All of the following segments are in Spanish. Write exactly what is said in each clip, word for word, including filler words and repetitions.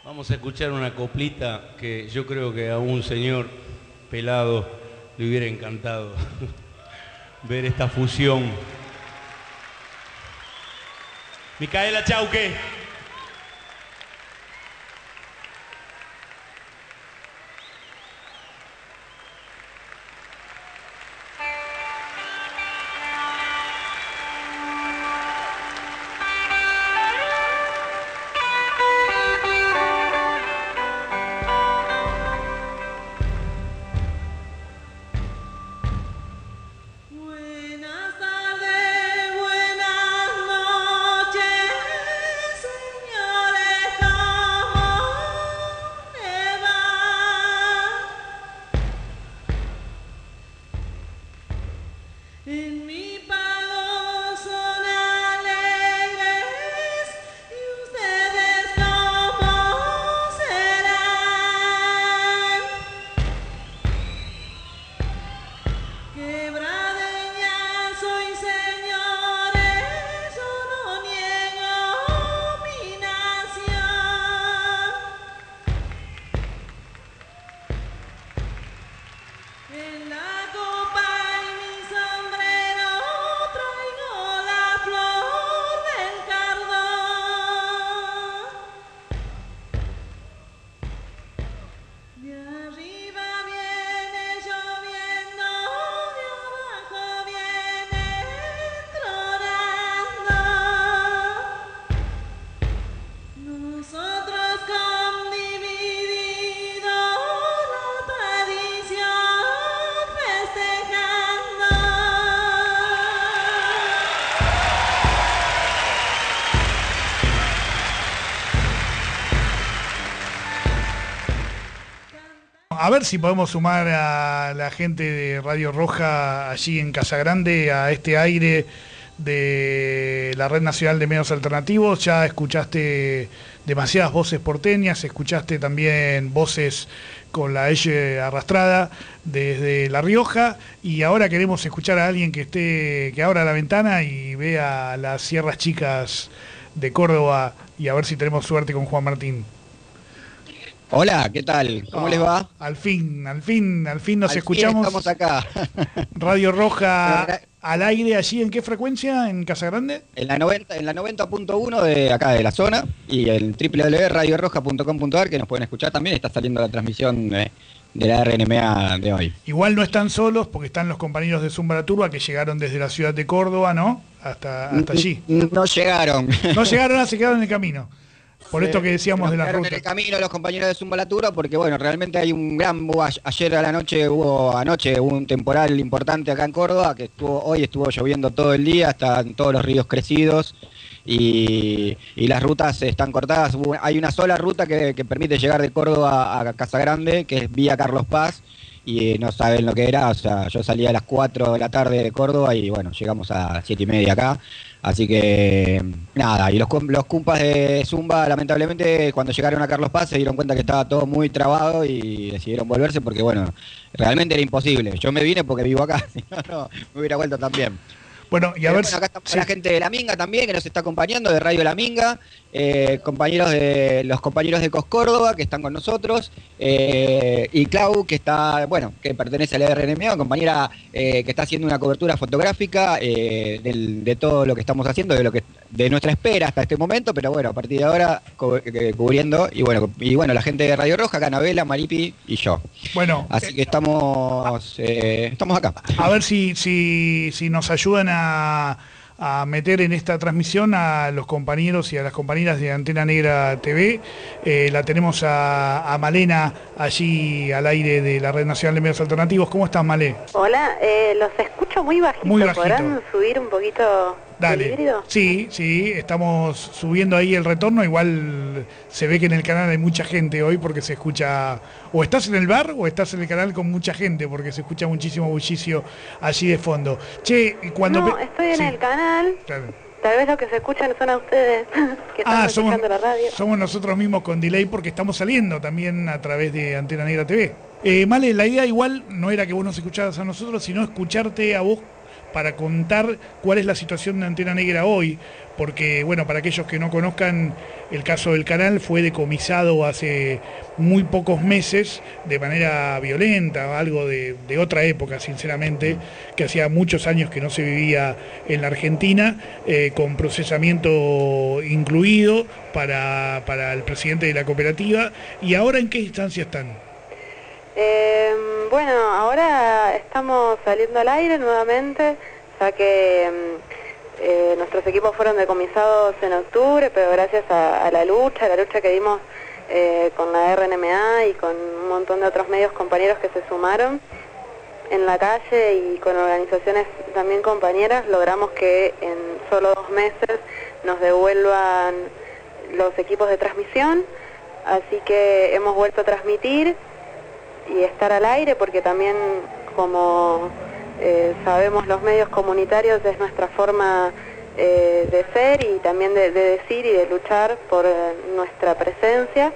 Vamos a escuchar una coplita que yo creo que a un señor pelado le hubiera encantado ver esta fusión. Micaela Chauque. A ver si podemos sumar a la gente de Radio Roja allí en Casagrande a este aire de la Red Nacional de Medios Alternativos. Ya escuchaste demasiadas voces porteñas, escuchaste también voces con la L arrastrada desde La Rioja, y ahora queremos escuchar a alguien que esté, que abra la ventana y vea las Sierras Chicas de Córdoba, y a ver si tenemos suerte con Juan Martín. Hola, ¿qué tal? ¿Cómo oh, les va? Al fin, al fin, al fin nos al escuchamos. Fin estamos acá. Radio Roja Pero, al aire allí, ¿en qué frecuencia? ¿En Casagrande? En la noventa, en la noventa punto uno de acá de la zona, y el doble u doble u doble u punto radio roja punto com punto a r, que nos pueden escuchar también. Está saliendo la transmisión de, de la R N M A de hoy. Igual no están solos, porque están los compañeros de Zumba la Turba que llegaron desde la ciudad de Córdoba, ¿no? Hasta, hasta allí. No llegaron. No llegaron, se quedaron en el camino. Por esto que decíamos de la ruta. En el camino los compañeros de Zumba la Turba, porque bueno, realmente hay un gran... Ayer a la noche hubo, anoche hubo un temporal importante acá en Córdoba, que estuvo hoy estuvo lloviendo todo el día, están todos los ríos crecidos y, y las rutas están cortadas. Hay una sola ruta que, que permite llegar de Córdoba a Casagrande, que es vía Carlos Paz, y no saben lo que era. O sea, yo salí a las cuatro de la tarde de Córdoba y bueno, llegamos a las siete y media acá. Así que nada, y los, los cumpas de Zumba lamentablemente cuando llegaron a Carlos Paz se dieron cuenta que estaba todo muy trabado y decidieron volverse porque bueno, realmente era imposible. Yo me vine porque vivo acá, si no, no me hubiera vuelto también. Bueno, y a ver bueno, acá estamos sí. La gente de La Minga también, que nos está acompañando, de Radio La Minga, eh, compañeros de los compañeros de Cos Córdoba, que están con nosotros, eh, y Clau, que está, bueno, que pertenece a la R N M A, compañera eh, que está haciendo una cobertura fotográfica eh, del, de todo lo que estamos haciendo, de lo que de nuestra espera hasta este momento, pero bueno, a partir de ahora cu cubriendo, y bueno, y bueno, la gente de Radio Roja, Canabela, Maripi y yo. Bueno, así que estamos eh, estamos acá. A ver si, si, si nos ayudan a A, a meter en esta transmisión a los compañeros y a las compañeras de Antena Negra T V. Eh, la tenemos a, a Malena allí al aire de la Red Nacional de Medios Alternativos. ¿Cómo estás, Malé? Hola, eh, los escucho muy bajito. Muy bajito. ¿Podrán subir un poquito? Dale. Sí, sí, estamos subiendo ahí el retorno. Igual se ve que en el canal hay mucha gente hoy porque se escucha... O estás en el bar o estás en el canal con mucha gente porque se escucha muchísimo bullicio allí de fondo. Che, cuando... No, estoy en sí. el canal. Claro. Tal vez lo que se escuchan son a ustedes que están ah, escuchando somos, la radio. Somos nosotros mismos con delay porque estamos saliendo también a través de Antena Negra T V. Eh, Male, la idea igual no era que vos nos escucharas a nosotros, sino escucharte a vos para contar cuál es la situación de Antena Negra hoy, porque, bueno, para aquellos que no conozcan, el caso del canal fue decomisado hace muy pocos meses de manera violenta, algo de, de otra época, sinceramente, que hacía muchos años que no se vivía en la Argentina, eh, con procesamiento incluido para, para el presidente de la cooperativa. ¿Y ahora en qué instancia están? Eh, bueno, ahora estamos saliendo al aire nuevamente, ya que eh, nuestros equipos fueron decomisados en octubre, pero gracias a, a la lucha, a la lucha que dimos eh, con la R N M A y con un montón de otros medios compañeros que se sumaron en la calle y con organizaciones también compañeras, logramos que en solo dos meses nos devuelvan los equipos de transmisión, así que hemos vuelto a transmitir y estar al aire, porque también, como eh, sabemos, los medios comunitarios es nuestra forma eh, de ser y también de, de decir y de luchar por eh, nuestra presencia.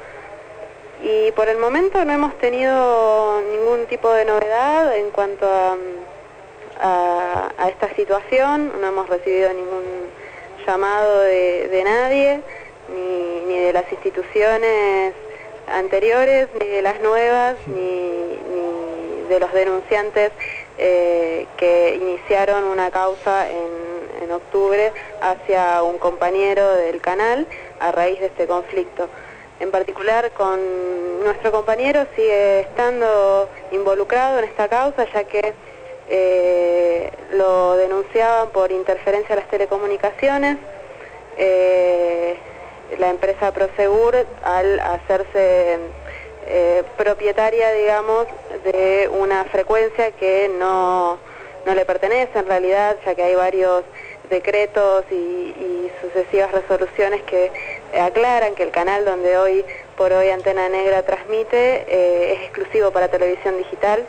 Y por el momento no hemos tenido ningún tipo de novedad en cuanto a, a, a esta situación, no hemos recibido ningún llamado de, de nadie, ni, ni de las instituciones anteriores, ni de las nuevas, ni, ni de los denunciantes eh, que iniciaron una causa en, en octubre hacia un compañero del canal a raíz de este conflicto. En particular, con nuestro compañero sigue estando involucrado en esta causa, ya que eh, lo denunciaban por interferencia a las telecomunicaciones. Eh, la empresa Prosegur, al hacerse eh, propietaria, digamos, de una frecuencia que no, no le pertenece en realidad, ya que hay varios decretos y, y sucesivas resoluciones que aclaran que el canal donde hoy por hoy Antena Negra transmite eh, es exclusivo para televisión digital.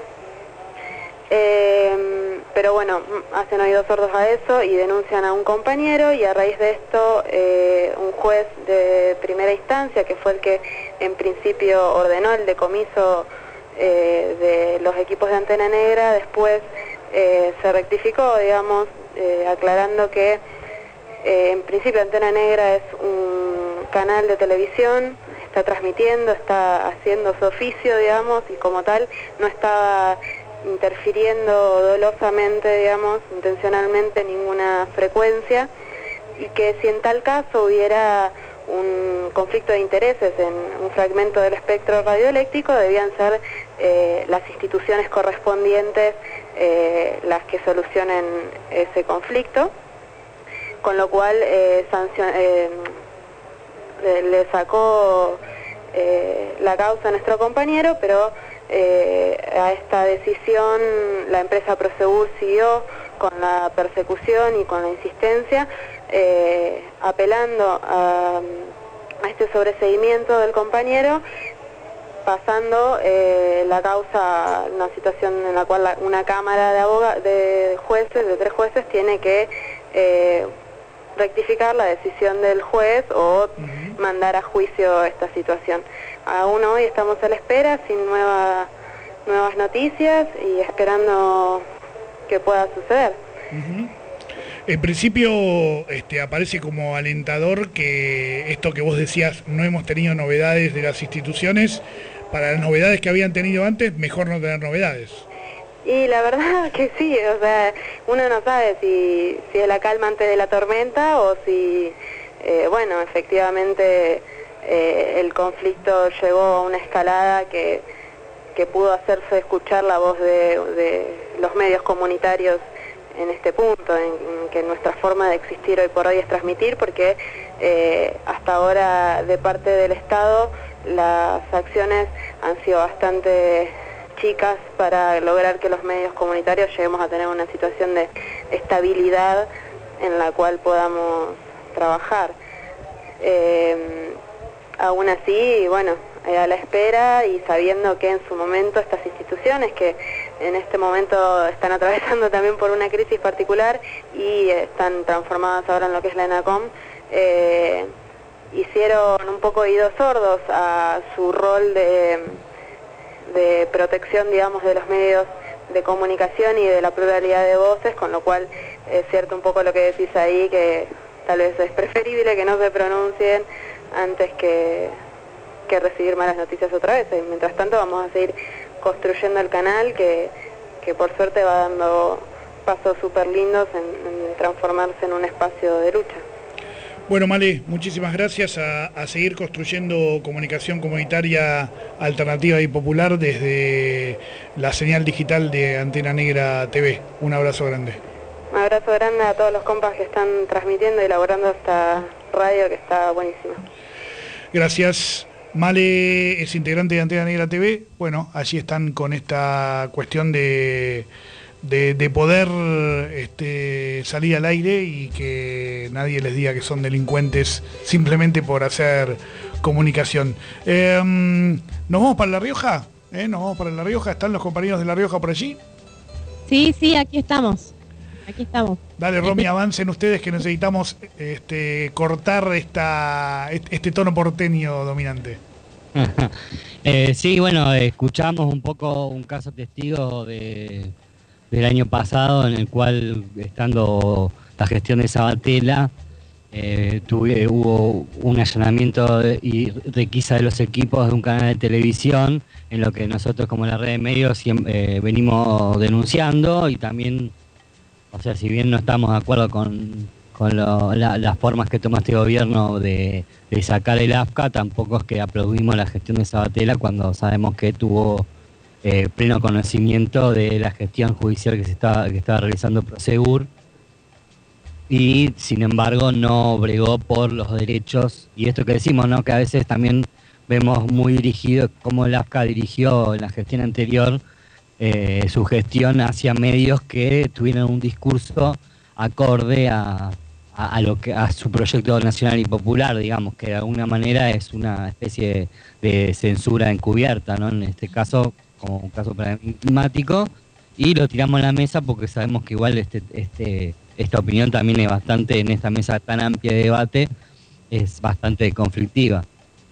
Eh, pero bueno, hacen oídos sordos a eso y denuncian a un compañero, y a raíz de esto eh, un juez de primera instancia, que fue el que en principio ordenó el decomiso eh, de los equipos de Antena Negra, después eh, se rectificó, digamos, eh, aclarando que eh, en principio Antena Negra es un canal de televisión, está transmitiendo, está haciendo su oficio, digamos, y como tal no estaba interfiriendo dolosamente, digamos, intencionalmente ninguna frecuencia, y que si en tal caso hubiera un conflicto de intereses en un fragmento del espectro radioeléctrico, debían ser eh, las instituciones correspondientes eh, las que solucionen ese conflicto, con lo cual eh, sancion eh, le sacó eh, la causa a nuestro compañero, pero Eh, a esta decisión la empresa Prosegur siguió con la persecución y con la insistencia, eh, apelando a, a este sobreseimiento del compañero, pasando eh, la causa, una situación en la cual la, una cámara de, aboga, de jueces, de tres jueces, tiene que eh, rectificar la decisión del juez o uh-huh. mandar a juicio esta situación. Aún hoy estamos a la espera, sin nueva, nuevas noticias y esperando que pueda suceder. Uh-huh. En principio este, aparece como alentador que esto que vos decías, no hemos tenido novedades de las instituciones. Para las novedades que habían tenido antes, mejor no tener novedades. Y la verdad que sí, o sea, uno no sabe si, si es la calma antes de la tormenta o si, eh, bueno, efectivamente eh, el conflicto llegó a una escalada que, que pudo hacerse escuchar la voz de, de los medios comunitarios en este punto, en, en que nuestra forma de existir hoy por hoy es transmitir, porque eh, hasta ahora de parte del Estado las acciones han sido bastante chicas para lograr que los medios comunitarios lleguemos a tener una situación de estabilidad en la cual podamos trabajar. Eh, aún así, bueno, a la espera y sabiendo que en su momento estas instituciones, que en este momento están atravesando también por una crisis particular y están transformadas ahora en lo que es la ENACOM, eh, hicieron un poco oídos sordos a su rol de de protección, digamos, de los medios de comunicación y de la pluralidad de voces, con lo cual es cierto un poco lo que decís ahí, que tal vez es preferible que no se pronuncien antes que, que recibir malas noticias otra vez. Y mientras tanto vamos a seguir construyendo el canal que, que por suerte va dando pasos súper lindos en, en transformarse en un espacio de lucha. Bueno, Male, muchísimas gracias. A, a seguir construyendo comunicación comunitaria alternativa y popular desde la señal digital de Antena Negra T V. Un abrazo grande. Un abrazo grande a todos los compas que están transmitiendo y elaborando esta radio que está buenísima. Gracias. Male es integrante de Antena Negra T V. Bueno, allí están con esta cuestión de... De, de poder este, salir al aire y que nadie les diga que son delincuentes simplemente por hacer comunicación. Eh, ¿Nos vamos para La Rioja? ¿Eh? ¿Nos vamos para La Rioja? ¿Están los compañeros de La Rioja por allí? Sí, sí, aquí estamos. Aquí estamos. Dale, Romy, avancen ustedes que necesitamos este, cortar esta, este tono porteño dominante. eh, sí, bueno, escuchamos un poco un caso testigo de... del año pasado, en el cual, estando la gestión de Sabatella, eh, tuve, hubo un allanamiento de, y requisa de los equipos de un canal de televisión, en lo que nosotros como la red de medios siempre, eh, venimos denunciando, y también, o sea, si bien no estamos de acuerdo con, con lo, la, las formas que toma este gobierno de, de sacar el A F C A, tampoco es que aplaudimos la gestión de Sabatella cuando sabemos que tuvo Eh, pleno conocimiento de la gestión judicial que se estaba, que estaba realizando Prosegur, y sin embargo no bregó por los derechos, y esto que decimos, ¿no?, que a veces también vemos muy dirigido como el A F C A dirigió en la gestión anterior eh, su gestión hacia medios que tuvieran un discurso acorde a, a, a lo que a su proyecto nacional y popular, digamos, que de alguna manera es una especie de, de censura encubierta, ¿no? En este caso, como un caso paradigmático, y lo tiramos a la mesa porque sabemos que igual este, este, esta opinión también es bastante, en esta mesa tan amplia de debate, es bastante conflictiva.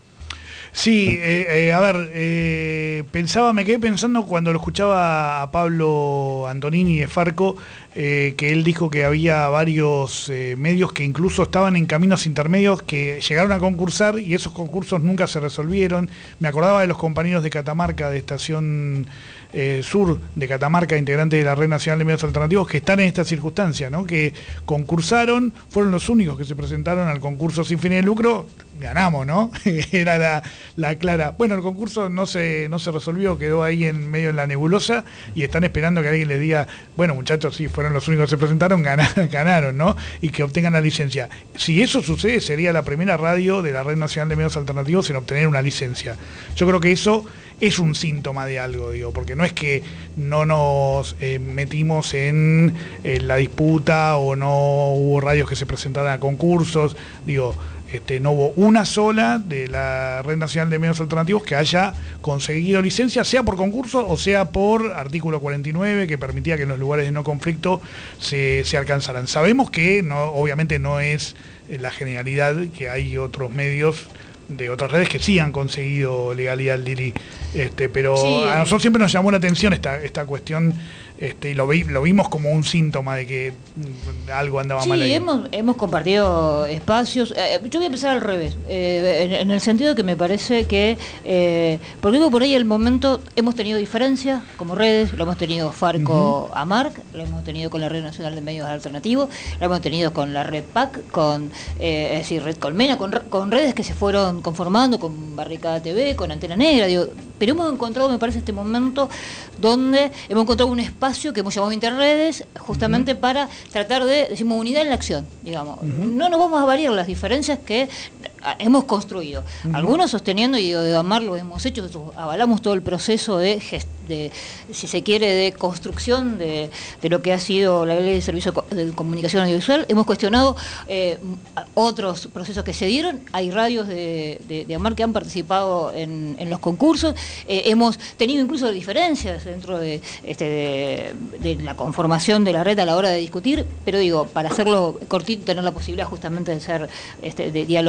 Sí, eh, eh, a ver, eh, pensaba, me quedé pensando cuando lo escuchaba a Pablo Antonini de Farco, eh, que él dijo que había varios eh, medios que incluso estaban en caminos intermedios que llegaron a concursar y esos concursos nunca se resolvieron. Me acordaba de los compañeros de Catamarca, de Estación eh, Sur de Catamarca, integrantes de la Red Nacional de Medios Alternativos, que están en esta circunstancia, ¿no? Que concursaron, fueron los únicos que se presentaron al concurso sin fines de lucro. Ganamos, ¿no? Era la, la clara. Bueno, el concurso no se, no se resolvió, quedó ahí en medio de la nebulosa y están esperando que alguien les diga, bueno, muchachos, sí, fueron los únicos que se presentaron, ganaron, ganaron, ¿no? Y que obtengan la licencia. Si eso sucede, sería la primera radio de la Red Nacional de Medios Alternativos en obtener una licencia. Yo creo que eso es un síntoma de algo, digo, porque no es que no nos eh, metimos en, en la disputa o no hubo radios que se presentaran a concursos, digo, Este, no hubo una sola de la Red Nacional de Medios Alternativos que haya conseguido licencia, sea por concurso o sea por artículo cuarenta y nueve, que permitía que en los lugares de no conflicto se, se alcanzaran. Sabemos que no, obviamente no es la generalidad, que hay otros medios de otras redes que sí han conseguido legalidad, Lili, este, pero sí. A nosotros siempre nos llamó la atención esta, esta cuestión. Este, y lo, vi, lo vimos como un síntoma de que algo andaba sí, mal ahí. Sí, hemos, hemos compartido espacios. Eh, yo voy a empezar al revés, eh, en, en el sentido que me parece que, eh, porque digo, por ahí el momento hemos tenido diferencias como redes, lo hemos tenido Farco uh-huh. a Marc, lo hemos tenido con la Red Nacional de Medios Alternativos, lo hemos tenido con la Red P A C, con eh, es decir, Red Colmena, con, con redes que se fueron conformando, con Barricada T V, con Antena Negra, digo, pero hemos encontrado, me parece, este momento donde hemos encontrado un espacio que hemos llamado Interredes, justamente uh-huh. para tratar de, decimos, unidad en la acción, digamos. Uh-huh. No nos vamos a variar las diferencias que hemos construido. Uh-huh. Algunos sosteniendo, y de Amar lo hemos hecho, avalamos todo el proceso de, gest, de si se quiere, de construcción de, de lo que ha sido la ley de servicio de comunicación audiovisual. Hemos cuestionado eh, otros procesos que se dieron. Hay radios de, de, de Amar que han participado en, en los concursos. Eh, hemos tenido incluso diferencias dentro de, este, de, de la conformación de la red a la hora de discutir, pero digo, para hacerlo cortito, tener la posibilidad justamente de ser este, de dialogado,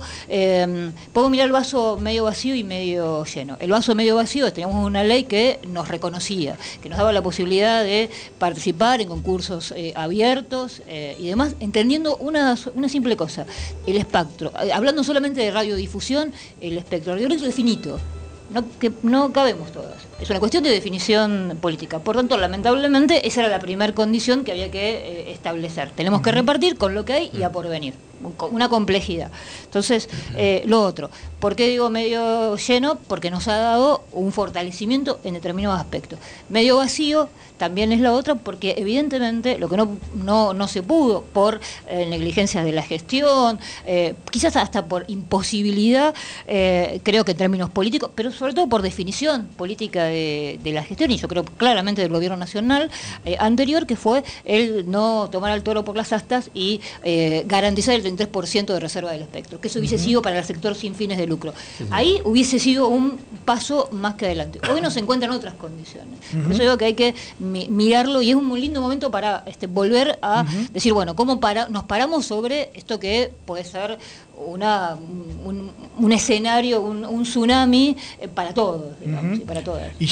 eh, podemos mirar el vaso medio vacío y medio lleno. El vaso medio vacío, teníamos una ley que nos reconocía, que nos daba la posibilidad de participar en concursos eh, abiertos eh, y demás, entendiendo una, una simple cosa, el espectro. Hablando solamente de radiodifusión, el espectro radiofónico es finito. No, que no cabemos todas. Es una cuestión de definición política. Por tanto, lamentablemente, esa era la primera condición que había que eh, establecer. Tenemos que repartir con lo que hay y a porvenir. Una complejidad. Entonces, eh, lo otro. ¿Por qué digo medio lleno? Porque nos ha dado un fortalecimiento en determinados aspectos. Medio vacío también es la otra, porque evidentemente lo que no, no, no se pudo por eh, negligencias de la gestión, eh, quizás hasta por imposibilidad, eh, creo que en términos políticos, pero sobre todo por definición política de, de la gestión, y yo creo claramente del gobierno nacional eh, anterior, que fue el no tomar al toro por las astas y eh, garantizar el treinta y tres por ciento de reserva del espectro, que eso hubiese uh-huh. sido para el sector sin fines de lucro. Sí, sí. Ahí hubiese sido un paso más que adelante. Hoy no se encuentran otras condiciones. Uh-huh. Por eso digo que hay que mi, mirarlo, y es un muy lindo momento para este, volver a uh-huh. decir, bueno, ¿cómo para, nos paramos sobre esto que puede ser una un, un escenario, un, un tsunami eh, para todos, digamos, uh-huh. y para todas? Y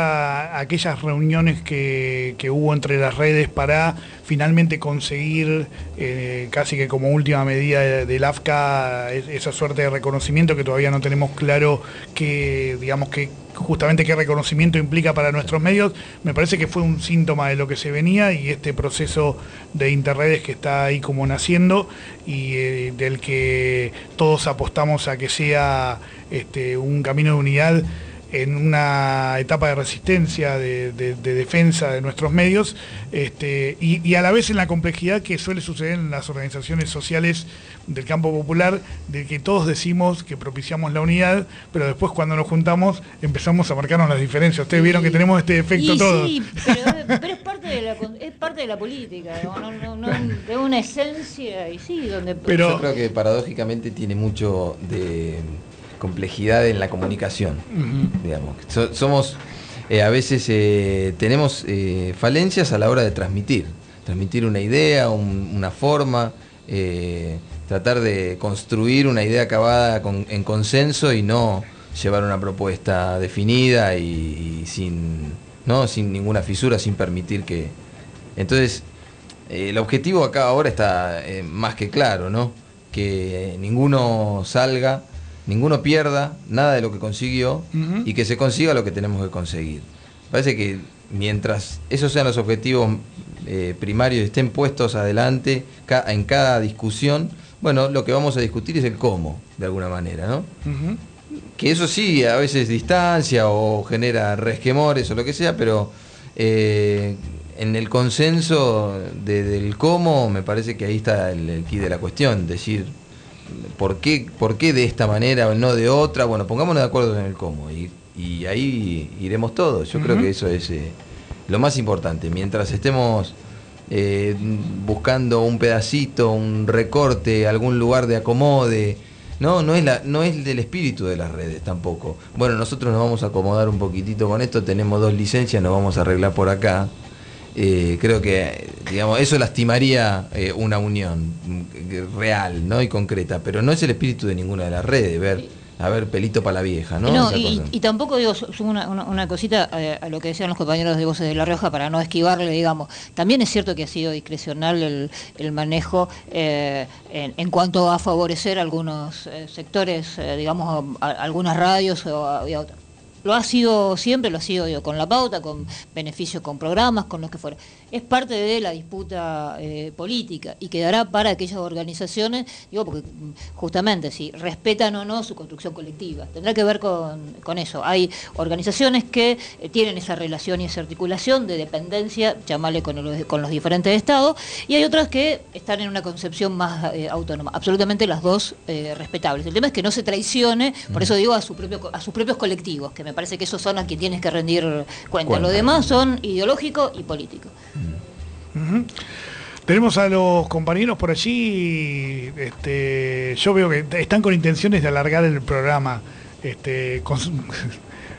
ya aquellas reuniones que, que hubo entre las redes para finalmente conseguir eh, casi que como última medida del A F C A esa suerte de reconocimiento, que todavía no tenemos claro que, digamos, que justamente qué reconocimiento implica para nuestros medios, me parece que fue un síntoma de lo que se venía, y este proceso de Interredes que está ahí como naciendo, y eh, del que todos apostamos a que sea este, un camino de unidad en una etapa de resistencia, de, de, de defensa de nuestros medios, este, y, y a la vez en la complejidad que suele suceder en las organizaciones sociales del campo popular, de que todos decimos que propiciamos la unidad, pero después cuando nos juntamos empezamos a marcarnos las diferencias. Ustedes vieron que tenemos este efecto todos. Sí, pero, pero es, parte de la, es parte de la política, no, no, no, de una esencia, y sí, donde... Pero yo creo que paradójicamente tiene mucho de complejidad en la comunicación, uh-huh. digamos. So, somos, eh, a veces eh, tenemos eh, falencias a la hora de transmitir, transmitir una idea, un, una forma, eh, tratar de construir una idea acabada con, en consenso, y no llevar una propuesta definida y, y sin, ¿no? sin ninguna fisura, sin permitir que... Entonces, eh, el objetivo acá ahora está eh, más que claro, ¿no? Que ninguno salga, ninguno pierda nada de lo que consiguió, uh-huh. y que se consiga lo que tenemos que conseguir. Parece que mientras esos sean los objetivos eh, primarios, estén puestos adelante ca- en cada discusión, bueno, lo que vamos a discutir es el cómo, de alguna manera, ¿no? Uh-huh. Que eso sí, a veces distancia o genera resquemores o lo que sea, pero eh, en el consenso de, del cómo, me parece que ahí está el, el quid de la cuestión, decir... ¿Por qué, ¿Por qué de esta manera o no de otra? Bueno, pongámonos de acuerdo en el cómo, y, y ahí iremos todos. Yo uh-huh. creo que eso es eh, lo más importante. Mientras estemos eh, buscando un pedacito, un recorte, algún lugar de acomode, no, no es, la, no es del espíritu de las redes tampoco. Bueno, nosotros nos vamos a acomodar un poquitito con esto, tenemos dos licencias, nos vamos a arreglar por acá. Eh, creo que, digamos, eso lastimaría eh, una unión real, ¿no? Y concreta, pero no es el espíritu de ninguna de las redes, ver, a ver, pelito para la vieja, ¿no? no y, y tampoco digo, sumo una, una, una cosita a, a lo que decían los compañeros de Voces de La Rioja, para no esquivarle, digamos. También es cierto que ha sido discrecional el, el manejo eh, en, en cuanto a favorecer algunos eh, sectores, eh, digamos, a, a algunas radios o a, y a otras. Lo ha sido siempre, lo ha sido digo, con la pauta, con beneficios, con programas, con lo que fuera. Es parte de la disputa eh, política, y quedará para aquellas organizaciones, digo, porque justamente si respetan o no su construcción colectiva, tendrá que ver con, con eso. Hay organizaciones que eh, tienen esa relación y esa articulación de dependencia, llamarle con, el, con los diferentes estados, y hay otras que están en una concepción más eh, autónoma. Absolutamente las dos eh, respetables. El tema es que no se traicione, por eso digo, a, su propio, a sus propios colectivos, que me parece que esos son a quienes tienes que rendir cuenta. Cuenta. Lo demás son ideológico y político. Uh-huh. Tenemos a los compañeros por allí. Este, yo veo que están con intenciones de alargar el programa. Este, con,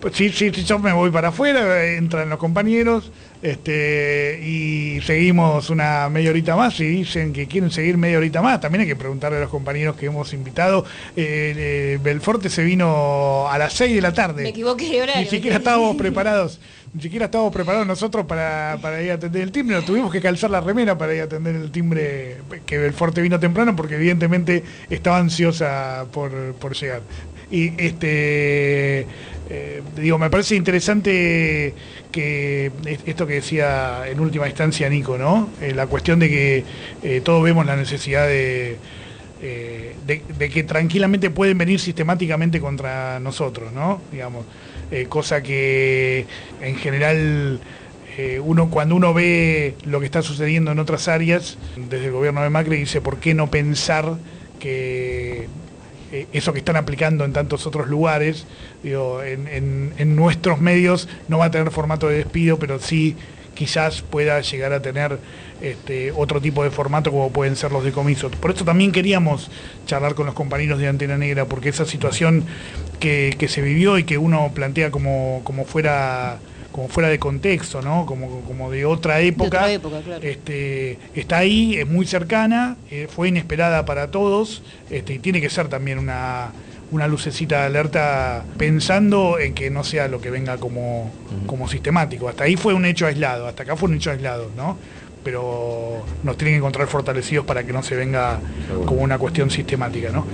Sí, sí, sí, yo me voy para afuera, entran los compañeros este, y seguimos una media horita más. Si dicen que quieren seguir media horita más, también hay que preguntarle a los compañeros que hemos invitado. Eh, eh, Belforte se vino a las seis de la tarde. Me equivoqué de horario. Ni siquiera estábamos preparados. Ni siquiera estábamos preparados nosotros para, para ir a atender el timbre. Nos tuvimos que calzar la remera para ir a atender el timbre, que Belforte vino temprano porque evidentemente estaba ansiosa por, por llegar. Y este eh, digo, me parece interesante que esto que decía en última instancia Nico, ¿no? Eh, la cuestión de que eh, todos vemos la necesidad de, eh, de, de que tranquilamente pueden venir sistemáticamente contra nosotros, ¿no? Digamos, eh, cosa que en general eh, uno cuando uno ve lo que está sucediendo en otras áreas desde el gobierno de Macri dice, ¿por qué no pensar que eso que están aplicando en tantos otros lugares, digo, en, en, en nuestros medios no va a tener formato de despido, pero sí quizás pueda llegar a tener este, otro tipo de formato como pueden ser los decomisos. Por eso también queríamos charlar con los compañeros de Antena Negra, porque esa situación que, que se vivió y que uno plantea como, como fuera... como fuera de contexto, ¿no? Como, como de otra época, de otra época claro. este, está ahí, es muy cercana, eh, fue inesperada para todos, este, y tiene que ser también una, una lucecita de alerta pensando en que no sea lo que venga como, como sistemático. Hasta ahí fue un hecho aislado, hasta acá fue un hecho aislado, ¿no? Pero nos tienen que encontrar fortalecidos para que no se venga como una cuestión sistemática, ¿no?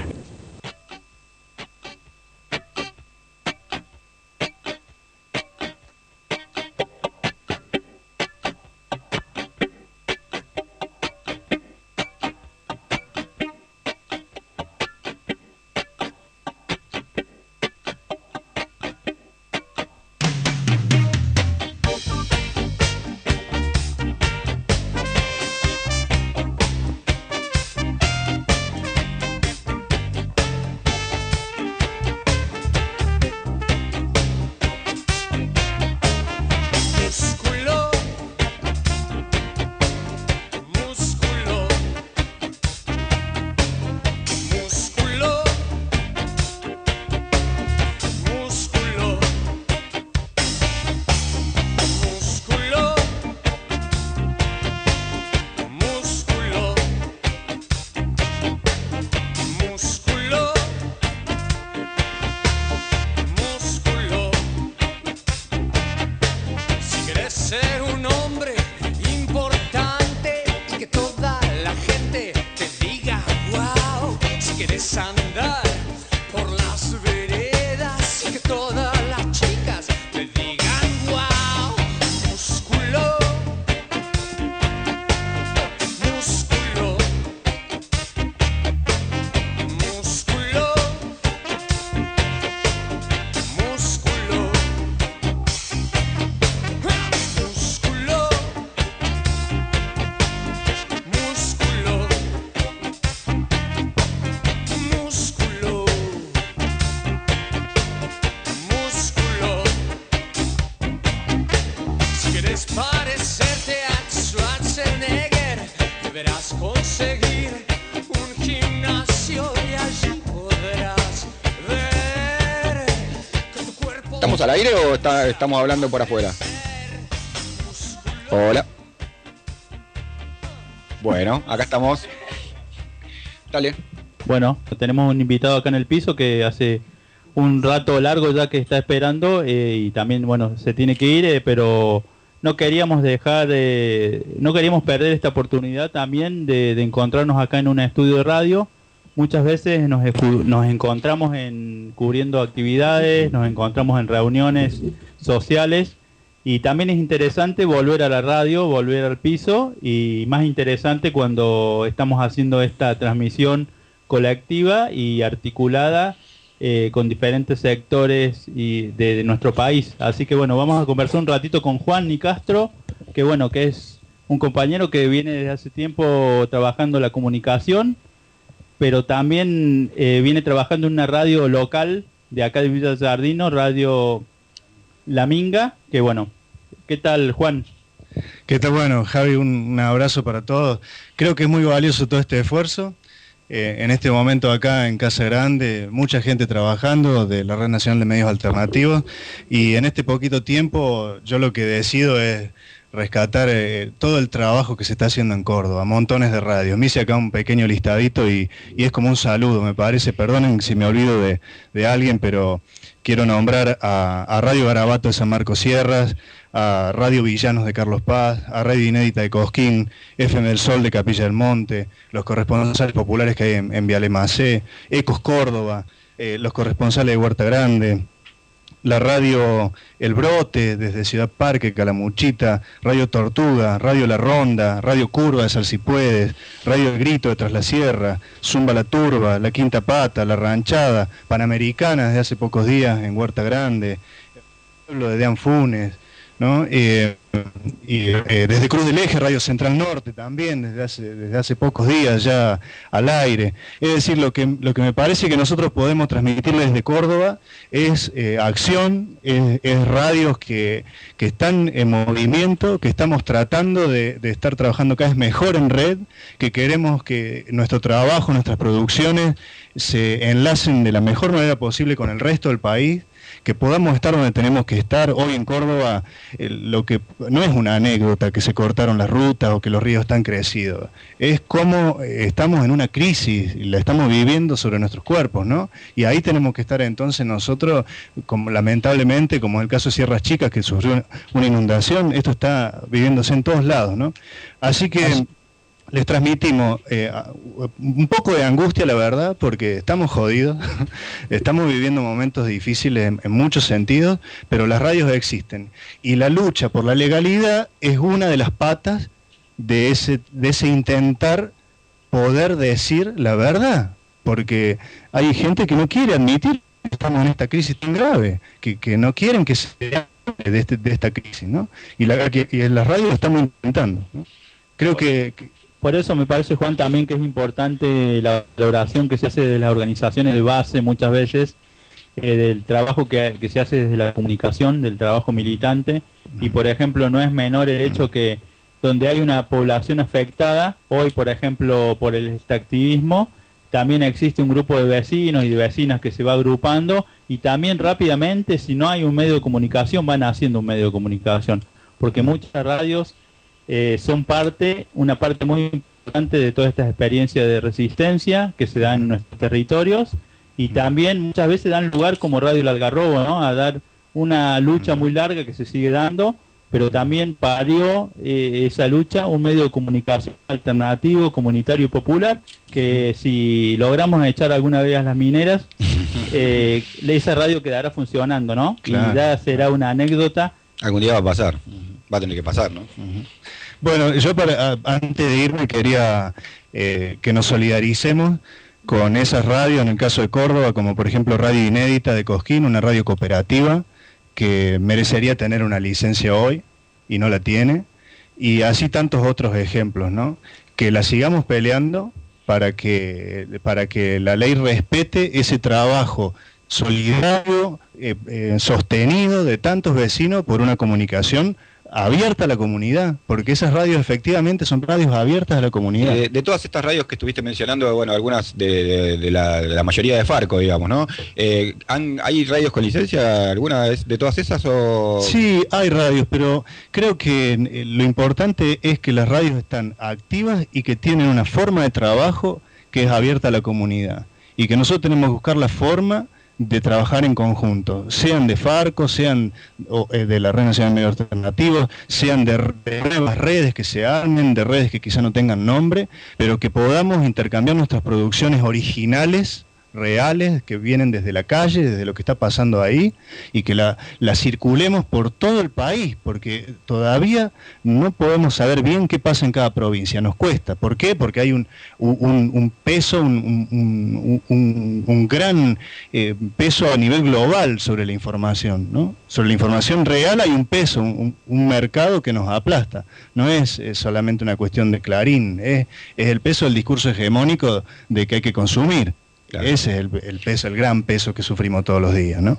¿Al aire o está, estamos hablando por afuera? Hola. Bueno, acá estamos. Dale. Bueno, tenemos un invitado acá en el piso que hace un rato largo ya que está esperando eh, y también, bueno, se tiene que ir, eh, pero no queríamos dejar, eh, no queríamos perder esta oportunidad también de, de encontrarnos acá en un estudio de radio. Muchas veces nos, nos encontramos en cubriendo actividades, nos encontramos en reuniones sociales y también es interesante volver a la radio, volver al piso y más interesante cuando estamos haciendo esta transmisión colectiva y articulada eh, con diferentes sectores y de, de nuestro país. Así que bueno, vamos a conversar un ratito con Juan Nicastro, que bueno, que es un compañero que viene desde hace tiempo trabajando la comunicación, pero también eh, viene trabajando en una radio local de acá de Villa Giardino, Radio La Minga, que bueno, ¿qué tal, Juan? ¿Qué tal? Bueno, Javi, un, un abrazo para todos. Creo que es muy valioso todo este esfuerzo eh, en este momento acá en Casa Grande, mucha gente trabajando de la Red Nacional de Medios Alternativos, y en este poquito tiempo yo lo que decido es rescatar eh, todo el trabajo que se está haciendo en Córdoba, montones de radios. Me hice acá un pequeño listadito y, y es como un saludo, me parece. Perdonen si me olvido de, de alguien, pero quiero nombrar a, a Radio Garabato de San Marcos Sierras, a Radio Villanos de Carlos Paz, a Radio Inédita de Cosquín, F M del Sol de Capilla del Monte, los corresponsales populares que hay en, en Vialemacé, Ecos Córdoba, eh, los corresponsales de Huerta Grande, la radio El Brote desde Ciudad Parque, Calamuchita, Radio Tortuga, Radio La Ronda, Radio Curva de Salsipuedes, Radio El Grito de Tras la Sierra, Zumba la Turba, La Quinta Pata, La Ranchada, Panamericana desde hace pocos días en Huerta Grande, el pueblo de Dean Funes, ¿no? Eh, y eh, desde Cruz del Eje, Radio Central Norte también, desde hace, desde hace pocos días ya al aire. Es decir, lo que, lo que me parece que nosotros podemos transmitirle desde Córdoba es eh, acción, es, es radios que, que están en movimiento, que estamos tratando de, de estar trabajando cada vez mejor en red, que queremos que nuestro trabajo, nuestras producciones se enlacen de la mejor manera posible con el resto del país, que podamos estar donde tenemos que estar. Hoy en Córdoba, eh, lo que no es una anécdota que se cortaron las rutas o que los ríos están crecidos, es como eh, estamos en una crisis y la estamos viviendo sobre nuestros cuerpos, ¿no? Y ahí tenemos que estar entonces nosotros, como lamentablemente, como en el caso de Sierras Chicas, que sufrió una inundación, esto está viviéndose en todos lados, ¿no? Así que les transmitimos eh, un poco de angustia, la verdad, porque estamos jodidos, estamos viviendo momentos difíciles en, en muchos sentidos, pero las radios existen. Y la lucha por la legalidad es una de las patas de ese, de ese intentar poder decir la verdad, porque hay gente que no quiere admitir que estamos en esta crisis tan grave, que, que no quieren que se hable de, este, de esta crisis, ¿no? Y, la, que, y en las radios lo estamos intentando, ¿no? Creo que... que Por eso me parece, Juan, también que es importante la valoración que se hace de las organizaciones de base muchas veces, eh, del trabajo que, que se hace desde la comunicación, del trabajo militante, y por ejemplo no es menor el hecho que donde hay una población afectada, hoy por ejemplo por el extractivismo, también existe un grupo de vecinos y de vecinas que se va agrupando, y también rápidamente, si no hay un medio de comunicación, van haciendo un medio de comunicación, porque muchas radios Eh, son parte, una parte muy importante de todas estas experiencias de resistencia que se dan en nuestros territorios, y también muchas veces dan lugar como Radio El Algarrobo, ¿no? A dar una lucha muy larga que se sigue dando, pero también parió eh, esa lucha un medio de comunicación alternativo, comunitario y popular, que si logramos echar alguna vez a las mineras, eh, esa radio quedará funcionando, ¿no? Claro. Y ya será una anécdota. Algún día va a pasar, va a tener que pasar, ¿no? Uh-huh. Bueno, yo para, a, antes de irme quería eh, que nos solidaricemos con esas radios, en el caso de Córdoba, como por ejemplo Radio Inédita de Cosquín, una radio cooperativa que merecería tener una licencia hoy y no la tiene, y así tantos otros ejemplos, ¿no? Que la sigamos peleando para que, para que la ley respete ese trabajo solidario, eh, eh, sostenido de tantos vecinos por una comunicación abierta a la comunidad, porque esas radios efectivamente son radios abiertas a la comunidad. De, de todas estas radios que estuviste mencionando, bueno, algunas de, de, de, la, de la mayoría de Farco, digamos, ¿no? Eh, ¿han, ¿Hay radios con licencia? ¿Alguna de todas esas? O... Sí, hay radios, pero creo que lo importante es que las radios están activas y que tienen una forma de trabajo que es abierta a la comunidad, y que nosotros tenemos que buscar la forma de trabajar en conjunto, sean de Farco, sean o, eh, de la Red Nacional de Medios Alternativos, sean de, de nuevas redes que se armen, de redes que quizá no tengan nombre, pero que podamos intercambiar nuestras producciones originales, reales, que vienen desde la calle, desde lo que está pasando ahí, y que la, la circulemos por todo el país, porque todavía no podemos saber bien qué pasa en cada provincia, nos cuesta. ¿Por qué? Porque hay un, un, un peso, un, un, un, un gran eh, peso a nivel global sobre la información, ¿no? Sobre la información real hay un peso, un, un mercado que nos aplasta. No es, es solamente una cuestión de Clarín, es, es el peso del discurso hegemónico de que hay que consumir. Claro. Ese es el, el peso, el gran peso que sufrimos todos los días, ¿no?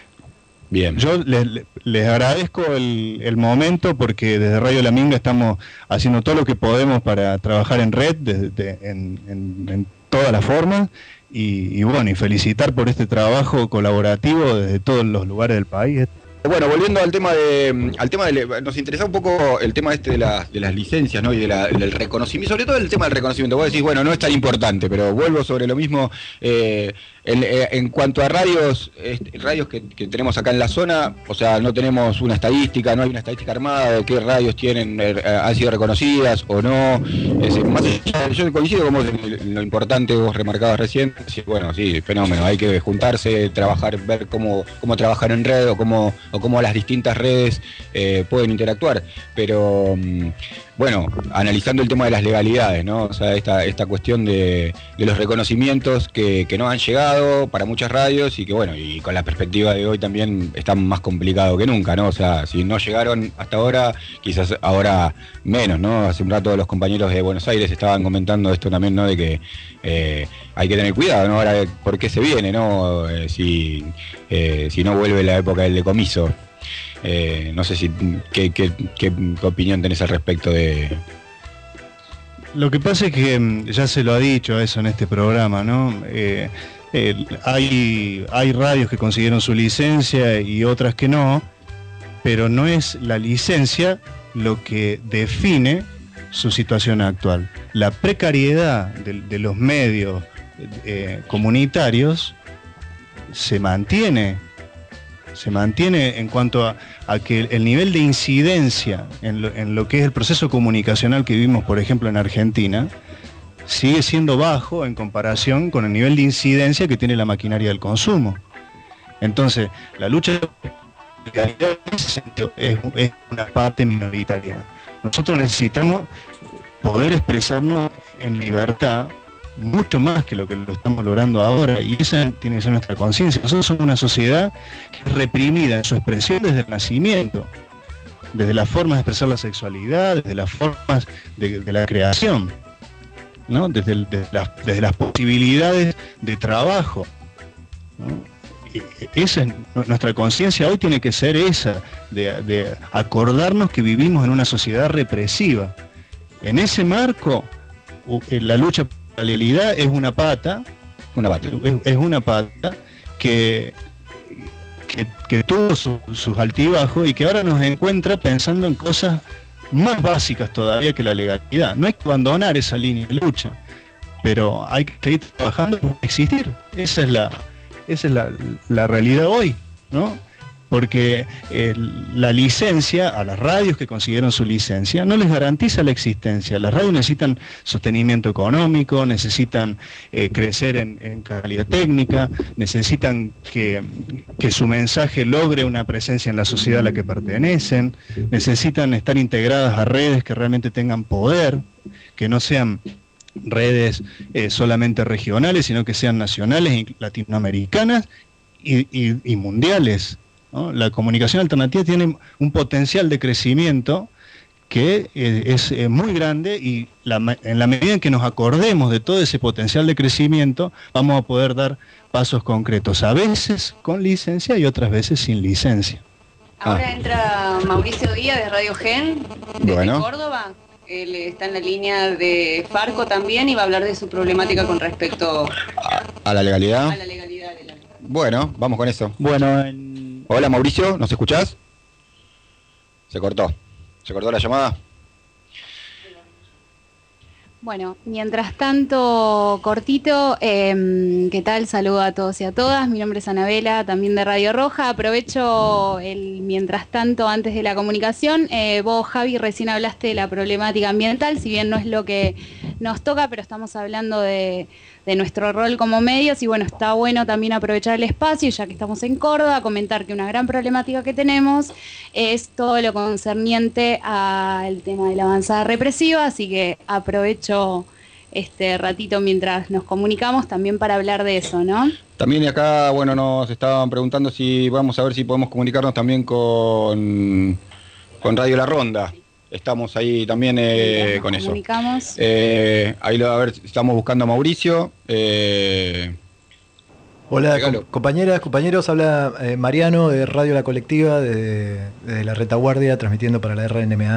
Bien. Yo les, les agradezco el, el momento, porque desde Radio La Minga estamos haciendo todo lo que podemos para trabajar en red, desde, en, en, en todas las formas. Y, y bueno, y felicitar por este trabajo colaborativo desde todos los lugares del país. Bueno, volviendo al tema de, al tema de, nos interesa un poco el tema este de las, de las licencias, ¿no? Y de la, del reconocimiento, sobre todo el tema del reconocimiento. Vos decís, bueno, no es tan importante, pero vuelvo sobre lo mismo. Eh, en, en cuanto a radios, eh, radios que, que tenemos acá en la zona, o sea, no tenemos una estadística, no hay una estadística armada de qué radios tienen, eh, han sido reconocidas o no. Es decir, más allá, yo coincido con vos en lo importante, vos remarcabas recién, sí, bueno, sí, fenómeno, hay que juntarse, trabajar, ver cómo, cómo trabajar en red o cómo o cómo las distintas redes eh, pueden interactuar, pero bueno, analizando el tema de las legalidades, ¿no? O sea, esta, esta cuestión de, de los reconocimientos que, que no han llegado para muchas radios y que bueno, y con la perspectiva de hoy también está más complicado que nunca, ¿no? O sea, si no llegaron hasta ahora, quizás ahora menos, ¿no? Hace un rato los compañeros de Buenos Aires estaban comentando esto también, ¿no? De que eh, hay que tener cuidado, ¿no? Ahora, ¿por qué se viene, no? Eh, si, eh, si no vuelve la época del decomiso. Eh, no sé si ¿qué, qué, qué opinión tenés al respecto de... Lo que pasa es que ya se lo ha dicho eso en este programa, ¿no? Eh, eh, hay, hay radios que consiguieron su licencia y otras que no, pero no es la licencia lo que define su situación actual. La precariedad de, de los medios eh, comunitarios se mantiene. Se mantiene en cuanto a, a que el nivel de incidencia en lo, en lo que es el proceso comunicacional que vivimos, por ejemplo, en Argentina, sigue siendo bajo en comparación con el nivel de incidencia que tiene la maquinaria del consumo. Entonces, la lucha es, es una parte minoritaria. Nosotros necesitamos poder expresarnos en libertad, mucho más que lo que lo estamos logrando ahora, y esa tiene que ser nuestra conciencia. Nosotros somos una sociedad que es reprimida en su expresión desde el nacimiento, desde las formas de expresar la sexualidad, desde las formas de, de la creación, ¿no? Desde, el, desde, las, desde las posibilidades de trabajo, ¿no? Y esa es nuestra conciencia hoy, tiene que ser esa, de, de acordarnos que vivimos en una sociedad represiva. En ese marco, la lucha la legalidad es una pata, una pata. Es, es una pata que, que, que tuvo su, sus altibajos y que ahora nos encuentra pensando en cosas más básicas todavía que la legalidad. No hay que abandonar esa línea de lucha, pero hay que seguir trabajando para existir. Esa es la, esa es la, la realidad hoy, ¿no? Porque eh, la licencia, a las radios que consiguieron su licencia, no les garantiza la existencia. Las radios necesitan sostenimiento económico, necesitan eh, crecer en, en calidad técnica, necesitan que, que su mensaje logre una presencia en la sociedad a la que pertenecen, necesitan estar integradas a redes que realmente tengan poder, que no sean redes eh, solamente regionales, sino que sean nacionales y latinoamericanas y, y, y mundiales, ¿no? La comunicación alternativa tiene un potencial de crecimiento que eh, es eh, muy grande y la, en la medida en que nos acordemos de todo ese potencial de crecimiento, vamos a poder dar pasos concretos, a veces con licencia y otras veces sin licencia. Ahora ah. entra Mauricio Díaz de Radio Gen, desde bueno. Córdoba. Él está en la línea de Farco también y va a hablar de su problemática con respecto a, a la legalidad. A la legalidad de la... Bueno, vamos con eso. Bueno, en... Hola Mauricio, ¿nos escuchás? Se cortó. ¿Se cortó la llamada? Bueno, mientras tanto, cortito, eh, ¿qué tal? Saludo a todos y a todas. Mi nombre es Anabela, también de Radio Roja. Aprovecho el mientras tanto, antes de la comunicación. Eh, vos, Javi, recién hablaste de la problemática ambiental, si bien no es lo que nos toca, pero estamos hablando de, de nuestro rol como medios. Y bueno, está bueno también aprovechar el espacio, ya que estamos en Córdoba, comentar que una gran problemática que tenemos es todo lo concerniente al tema de la avanzada represiva, así que aprovecho este ratito mientras nos comunicamos también para hablar de eso, ¿no? También acá, bueno, nos estaban preguntando si vamos a ver si podemos comunicarnos también con, con Radio La Ronda. Estamos ahí también eh, sí, con eso. Comunicamos. Eh, ahí lo, a ver, estamos buscando a Mauricio. Eh, Hola, com compañeras, compañeros, habla eh, Mariano de Radio La Colectiva, de, de la retaguardia, transmitiendo para la R N M A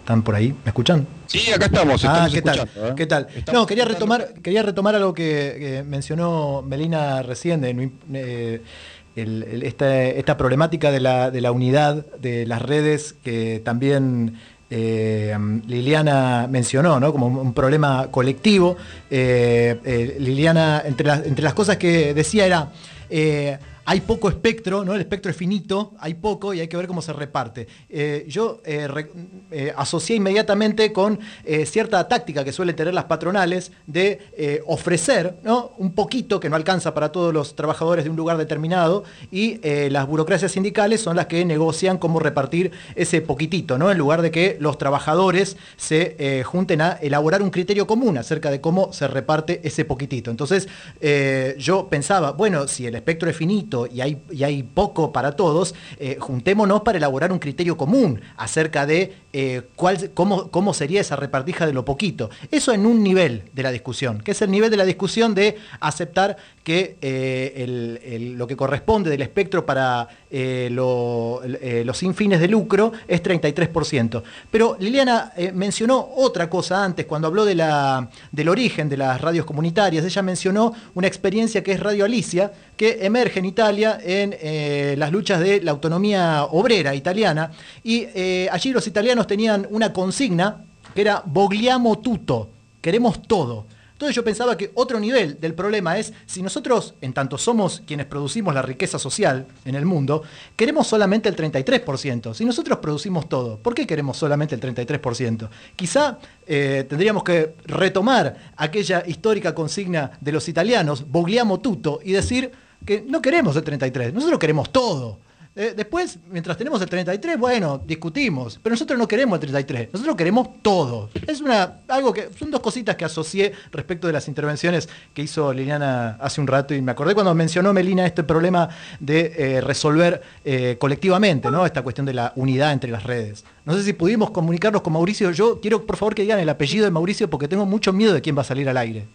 ¿Están por ahí? ¿Me escuchan? Sí, acá estamos. Ah, estamos ¿qué tal? escuchando, ¿eh? ¿Qué tal? Estamos No, quería retomar, quería retomar algo que, que mencionó Melina recién, de, eh, el, el, esta, esta problemática de la, de la unidad de las redes, que también eh, Liliana mencionó, ¿no? Como un, un problema colectivo. Eh, eh, Liliana, entre, la, entre las cosas que decía era... Eh, hay poco espectro, ¿no? El espectro es finito, hay poco y hay que ver cómo se reparte. Eh, yo eh, re, eh, asocié inmediatamente con eh, cierta táctica que suelen tener las patronales de eh, ofrecer, ¿no? Un poquito que no alcanza para todos los trabajadores de un lugar determinado, y eh, las burocracias sindicales son las que negocian cómo repartir ese poquitito, ¿no? En lugar de que los trabajadores se eh, junten a elaborar un criterio común acerca de cómo se reparte ese poquitito. Entonces eh, yo pensaba, bueno, si el espectro es finito y hay, y hay poco para todos, eh, juntémonos para elaborar un criterio común acerca de eh, cuál, cómo, cómo sería esa repartija de lo poquito. Eso en un nivel de la discusión, que es el nivel de la discusión de aceptar que eh, el, el, lo que corresponde del espectro para eh, lo, eh, los sin fines de lucro es treinta y tres por ciento. Pero Liliana eh, mencionó otra cosa antes, cuando habló de la, del origen de las radios comunitarias. Ella mencionó una experiencia que es Radio Alicia, que emerge en Italia en eh, las luchas de la autonomía obrera italiana, y eh, allí los italianos tenían una consigna que era vogliamo tutto, queremos todo. Entonces yo pensaba que otro nivel del problema es, si nosotros, en tanto somos quienes producimos la riqueza social en el mundo, queremos solamente el treinta y tres por ciento. Si nosotros producimos todo, ¿por qué queremos solamente el treinta y tres por ciento? Quizá eh, tendríamos que retomar aquella histórica consigna de los italianos, vogliamo tutto, y decir que no queremos el treinta y tres, nosotros queremos todo. Eh, después, mientras tenemos el treinta y tres, bueno, discutimos, pero nosotros no queremos el treinta y tres, nosotros queremos todo. Es una, algo que, son dos cositas que asocié respecto de las intervenciones que hizo Liliana hace un rato, y me acordé cuando mencionó Melina este problema de eh, resolver eh, colectivamente, ¿no? Esta cuestión de la unidad entre las redes. No sé si pudimos comunicarnos con Mauricio. Yo quiero, por favor, que digan el apellido de Mauricio, porque tengo mucho miedo de quién va a salir al aire.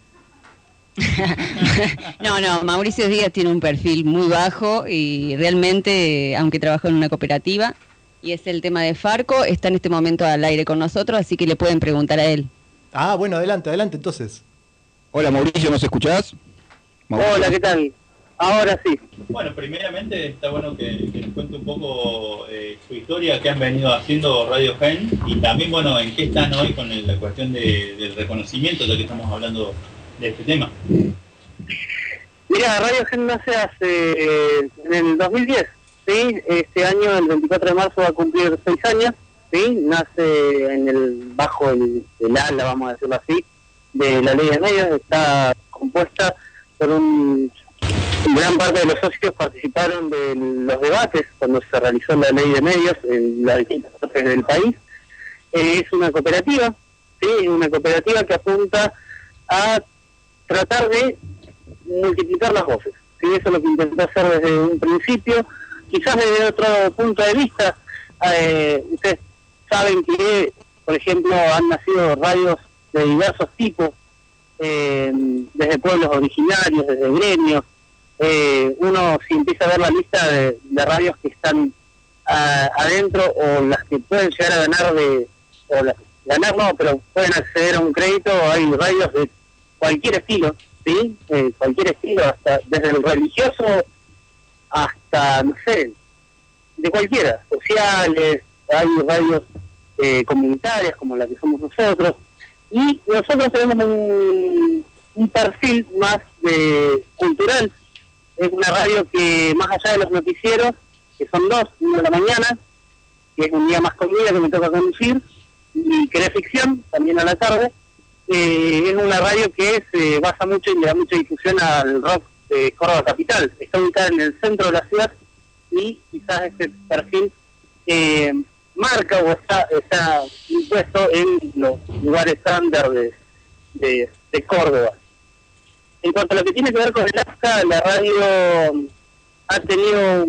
No, no, Mauricio Díaz tiene un perfil muy bajo y realmente, aunque trabajó en una cooperativa, y es el tema de Farco, está en este momento al aire con nosotros, así que le pueden preguntar a él. Ah, bueno, adelante, adelante entonces. Hola Mauricio, ¿nos escuchás? Mauricio. Hola, ¿qué tal? Ahora sí. Bueno, primeramente está bueno que, que nos cuente un poco eh, su historia, qué han venido haciendo Radio Gen, y también, bueno, en qué están hoy con el, la cuestión de, del reconocimiento, ya que estamos hablando de este tema. Mira, Radio Gen nace hace en el dos mil diez, ¿sí? Este año, el veinticuatro de marzo, va a cumplir seis años, ¿sí? Nace en el bajo el, el ala, vamos a decirlo así, de la Ley de Medios. Está compuesta por un gran parte de los socios participaron de los debates cuando se realizó la Ley de Medios en las distintas partes del país. Eh, es una cooperativa, ¿sí? Una cooperativa que apunta a tratar de multiplicar las voces, ¿sí? Eso es lo que intentó hacer desde un principio, quizás desde otro punto de vista. Eh, ustedes saben que, por ejemplo, han nacido radios de diversos tipos, eh, desde pueblos originarios, desde gremios. Eh, uno, si empieza a ver la lista de, de radios que están a, adentro, o las que pueden llegar a ganar de, o las, ganar no, pero pueden acceder a un crédito, hay radios de cualquier estilo, ¿sí? Eh, cualquier estilo, hasta desde el religioso hasta, no sé, de cualquiera, sociales, hay radios eh, comunitarias como la que somos nosotros, y nosotros tenemos un, un perfil más de cultural. Es una radio que, más allá de los noticieros, que son dos, uno de la mañana, que es un día más comida que me toca conducir, y Querés Ficción, también a la tarde. Eh, es una radio que se basa mucho y le da mucha difusión al rock de Córdoba Capital. Está ubicada en el centro de la ciudad, y quizás ese perfil eh, marca o está, está impuesto en los lugares estándar de, de, de Córdoba. En cuanto a lo que tiene que ver con el A S C A, la radio ha tenido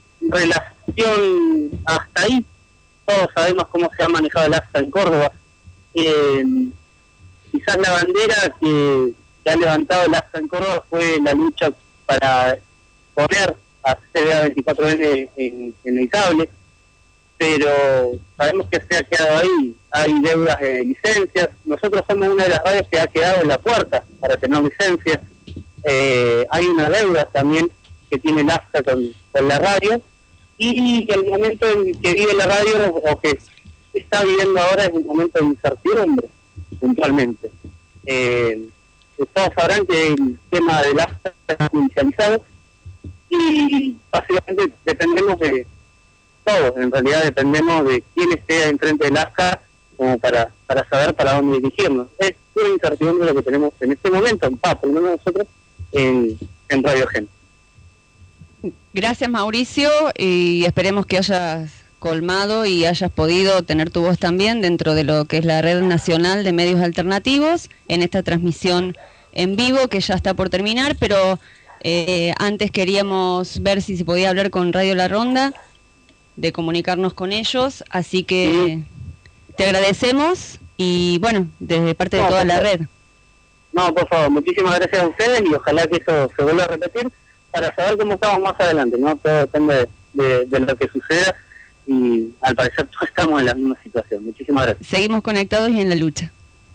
relación hasta ahí. Todos sabemos cómo se ha manejado el A S C A en Córdoba. Eh, quizás la bandera que, que ha levantado el A S C A en Córdoba fue la lucha para poner a C B A veinticuatro N en, en el cable. pero sabemos que se ha quedado ahí, hay deudas de licencias, nosotros somos una de las radios que ha quedado en la puerta para tener licencias, eh, hay una deuda también que tiene el A F A con, con la radio, y el momento en que vive la radio, o que está viviendo ahora, es un momento de incertidumbre, puntualmente. Eh, todos sabrán que el tema del A F A está judicializado, y básicamente dependemos de todos, en realidad dependemos de quién esté enfrente del A F A como para, para saber para dónde dirigirnos. Es una incertidumbre lo que tenemos en este momento, en PA, por lo menos nosotros, en, en Radio Gen. Gracias, Mauricio, y esperemos que hayas colmado y hayas podido tener tu voz también dentro de lo que es la Red Nacional de Medios Alternativos en esta transmisión en vivo que ya está por terminar, pero eh, antes queríamos ver si se podía hablar con Radio La Ronda, de comunicarnos con ellos, así que te agradecemos y bueno, desde parte de no, toda la red. No, por favor, muchísimas gracias a ustedes y ojalá que eso se vuelva a repetir para saber cómo estamos más adelante, ¿no? Todo depende de, de, de lo que suceda y al parecer todos estamos en la misma situación. Muchísimas gracias. Seguimos conectados y en la lucha.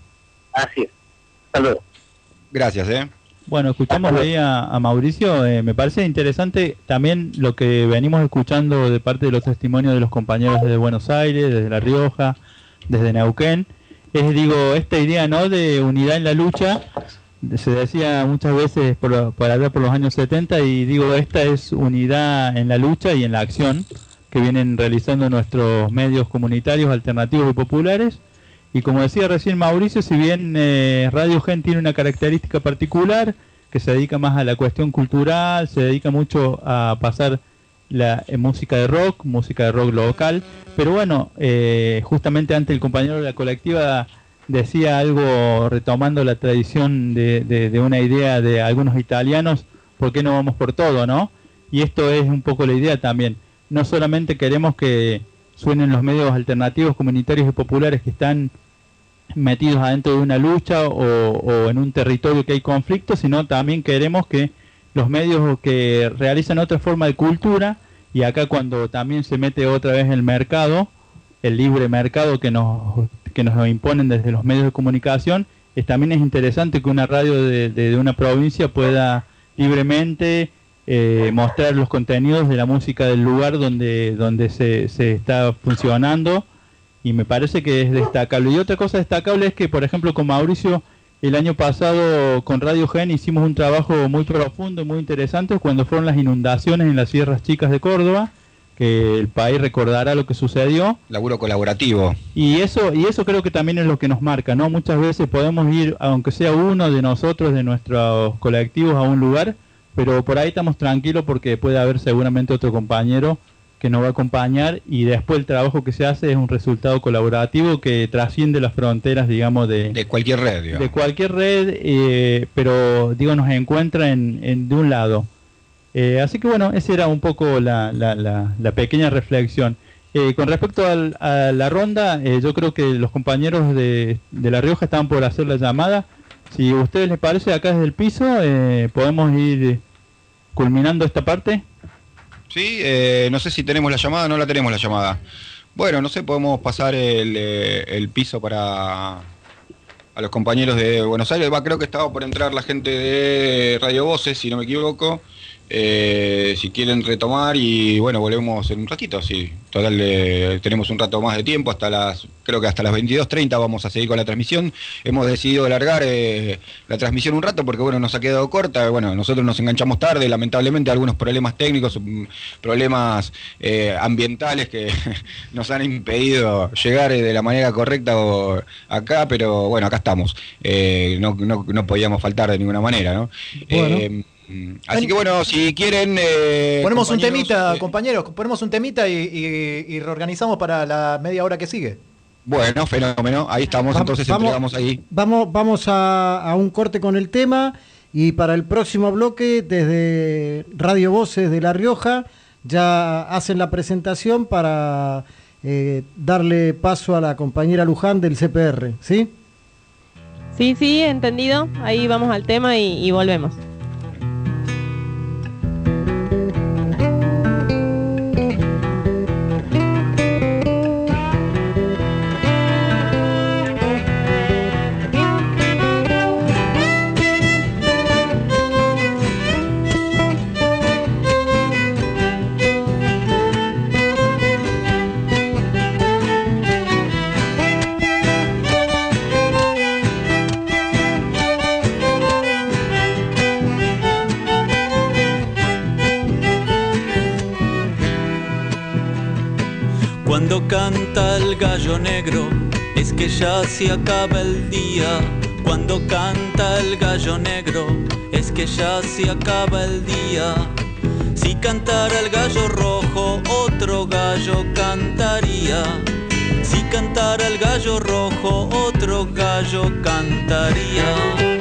Así es. Hasta luego. Gracias, ¿eh? Bueno, escuchamos ahí a, a Mauricio, eh, me parece interesante también lo que venimos escuchando de parte de los testimonios de los compañeros desde Buenos Aires, desde La Rioja, desde Neuquén, es, digo, esta idea, ¿no?, de unidad en la lucha, se decía muchas veces por, por allá por los años setenta, y digo, esta es unidad en la lucha y en la acción que vienen realizando nuestros medios comunitarios, alternativos y populares. Y como decía recién Mauricio, si bien eh, Radio Gen tiene una característica particular, que se dedica más a la cuestión cultural, se dedica mucho a pasar la eh, música de rock, música de rock local, pero bueno, eh, justamente antes el compañero de la colectiva decía algo retomando la tradición de, de, de una idea de algunos italianos, ¿por qué no vamos por todo, no? Y esto es un poco la idea también, no solamente queremos que suenen los medios alternativos, comunitarios y populares que están metidos adentro de una lucha o, o en un territorio que hay conflicto, sino también queremos que los medios que realizan otra forma de cultura, y acá cuando también se mete otra vez el mercado, el libre mercado que nos, que nos imponen desde los medios de comunicación, es, también es interesante que una radio de, de, de una provincia pueda libremente Eh, mostrar los contenidos de la música del lugar donde donde se, se está funcionando, y me parece que es destacable. Y otra cosa destacable es que, por ejemplo, con Mauricio, el año pasado con Radio Gen hicimos un trabajo muy profundo y muy interesante cuando fueron las inundaciones en las Sierras Chicas de Córdoba, que el país recordará lo que sucedió. Laburo colaborativo. Y eso y eso creo que también es lo que nos marca, ¿no? Muchas veces podemos ir, aunque sea uno de nosotros, de nuestros colectivos, a un lugar, pero por ahí estamos tranquilos porque puede haber seguramente otro compañero que nos va a acompañar, y después el trabajo que se hace es un resultado colaborativo que trasciende las fronteras, digamos, de, de cualquier red, digamos. de cualquier red, eh, pero digo, nos encuentra en, en de un lado. Eh, así que bueno, esa era un poco la, la, la, la pequeña reflexión. Eh, con respecto al, a la ronda, eh, yo creo que los compañeros de, de La Rioja estaban por hacer la llamada. Si a ustedes les parece, acá desde el piso eh, podemos ir culminando esta parte. Sí, eh, no sé si tenemos la llamada, no la tenemos la llamada. Bueno, no sé, podemos pasar el, eh, el piso para a los compañeros de Buenos Aires. Va, creo que estaba por entrar la gente de Radio Voces, si no me equivoco. Eh, si quieren retomar, y bueno, volvemos en un ratito, sí. Total, eh, tenemos un rato más de tiempo, hasta las, creo que hasta las veintidós treinta vamos a seguir con la transmisión. Hemos decidido alargar eh, la transmisión un rato porque bueno, nos ha quedado corta. Bueno, nosotros nos enganchamos tarde, lamentablemente algunos problemas técnicos, problemas eh, ambientales que nos han impedido llegar de la manera correcta o acá, pero bueno, acá estamos. Eh, no, no, no podíamos faltar de ninguna manera, ¿no? Bueno. Eh, Así que bueno, si quieren... Eh, ponemos un temita, eh, compañeros, ponemos un temita y, y, y reorganizamos para la media hora que sigue. Bueno, fenómeno, ahí estamos, Va, entonces vamos, entregamos ahí. Vamos, vamos a, a un corte con el tema, y para el próximo bloque, desde Radio Voces de La Rioja, ya hacen la presentación para eh, darle paso a la compañera Luján del C P R, ¿sí? Sí, sí, entendido. Ahí vamos al tema y, y volvemos. Cuando canta el gallo negro, es que ya se acaba el día. Cuando canta el gallo negro, es que ya se acaba el día. Si cantara el gallo rojo, otro gallo cantaría. Si cantara el gallo rojo, otro gallo cantaría.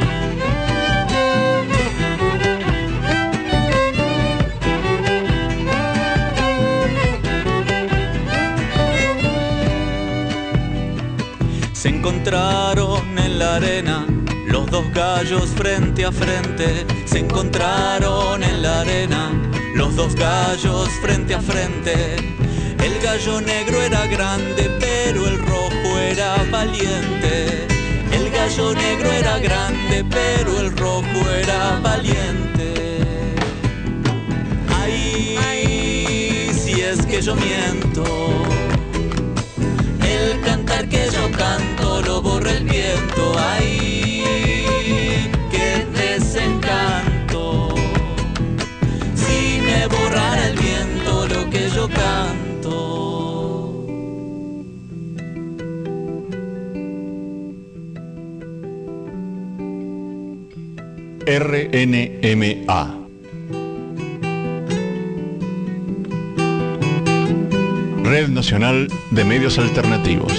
Se encontraron en la arena los dos gallos frente a frente. Se encontraron en la arena los dos gallos frente a frente. El gallo negro era grande, pero el rojo era valiente. El gallo negro era grande, pero el rojo era valiente. Ay, si es que yo miento, el cantar que yo canto lo borra el viento. Ay, qué desencanto, si me borrara el viento lo que yo canto. R N M A Red Nacional de Medios Alternativos.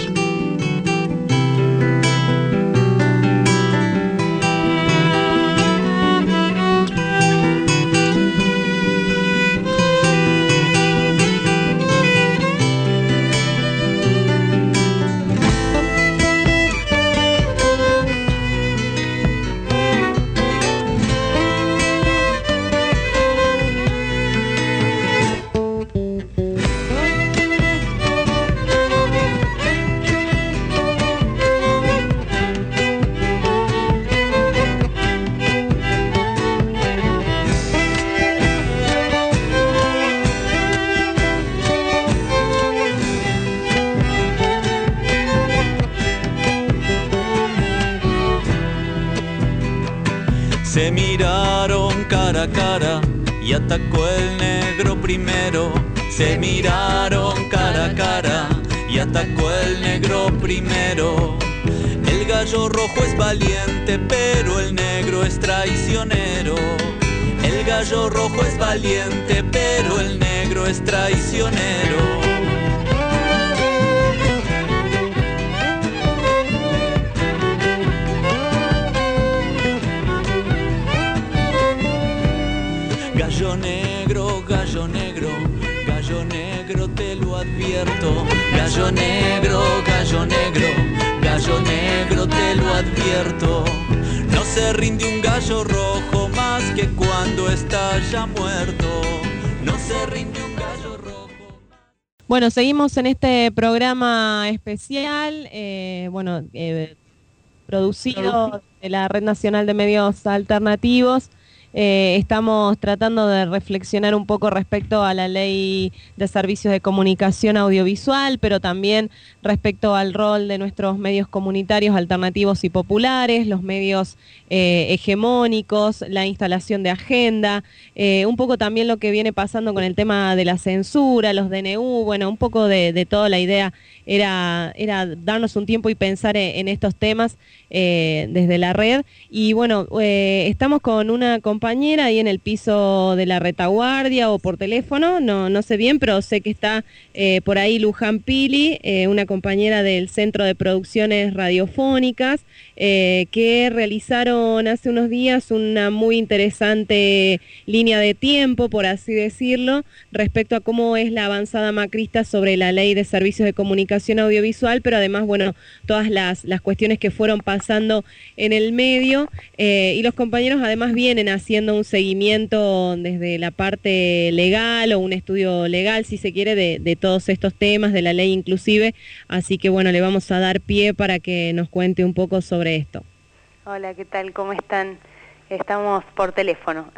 Se miraron cara a cara y atacó el negro primero. Se miraron cara a cara y atacó el negro primero. El gallo rojo es valiente, pero el negro es traicionero. El gallo rojo es valiente, pero el negro es traicionero. Gallo negro, gallo negro, gallo negro te lo advierto. Gallo negro, gallo negro, gallo negro te lo advierto. No se rinde un gallo rojo más que cuando está ya muerto. No se rinde un gallo rojo. Bueno, seguimos en este programa especial, eh, bueno, eh, producido de la Red Nacional de Medios Alternativos. Eh, estamos tratando de reflexionar un poco respecto a la ley de servicios de comunicación audiovisual, pero también respecto al rol de nuestros medios comunitarios alternativos y populares, los medios eh, hegemónicos, la instalación de agenda, eh, un poco también lo que viene pasando con el tema de la censura, los D N U, bueno, un poco de, de todo. La idea era, era darnos un tiempo y pensar en, en estos temas eh, desde la red. Y bueno, eh, estamos con una compañera ahí en el piso de la retaguardia o por teléfono, no, no sé bien, pero sé que está eh, por ahí Luján Pili, eh, una compañera del Centro de Producciones Radiofónicas, eh, que realizaron hace unos días una muy interesante línea de tiempo, por así decirlo, respecto a cómo es la avanzada macrista sobre la ley de servicios de comunicación audiovisual, pero además, bueno, todas las, las cuestiones que fueron pasando en el medio, eh, y los compañeros además vienen haciendo un seguimiento desde la parte legal o un estudio legal, si se quiere, de, de todos estos temas, de la ley inclusive, así que bueno, le vamos a dar pie para que nos cuente un poco sobre esto. Hola, ¿qué tal? ¿Cómo están? Estamos por teléfono.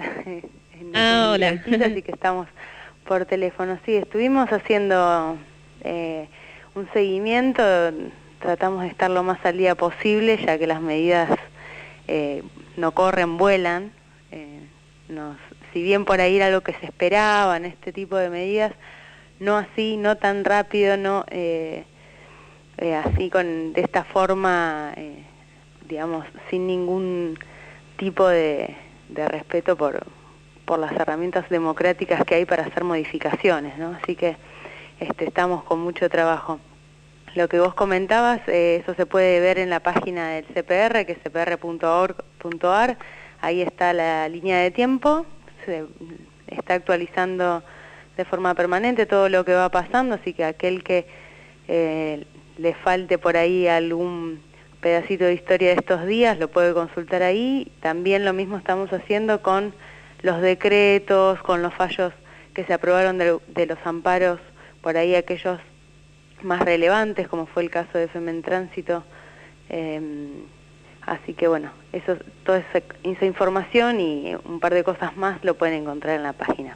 Ah, hola. Piso, así que estamos por teléfono. Sí, estuvimos haciendo eh, un seguimiento, tratamos de estar lo más al día posible, ya que las medidas eh, no corren, vuelan. Eh, nos, si bien por ahí era lo que se esperaba en este tipo de medidas, no así, no tan rápido, no eh, eh, así con de esta forma, eh, digamos, sin ningún tipo de, de respeto por, por las herramientas democráticas que hay para hacer modificaciones, ¿no? Así que este, estamos con mucho trabajo. Lo que vos comentabas, eh, eso se puede ver en la página del C P R, que es c p r punto org punto a r, ahí está la línea de tiempo, se está actualizando de forma permanente todo lo que va pasando, así que aquel que eh, le falte por ahí algún pedacito de historia de estos días lo puede consultar ahí. También lo mismo estamos haciendo con los decretos, con los fallos que se aprobaron de, de los amparos, por ahí aquellos más relevantes, como fue el caso de Femen Tránsito. Eh, así que bueno, eso, toda esa, esa información y un par de cosas más lo pueden encontrar en la página.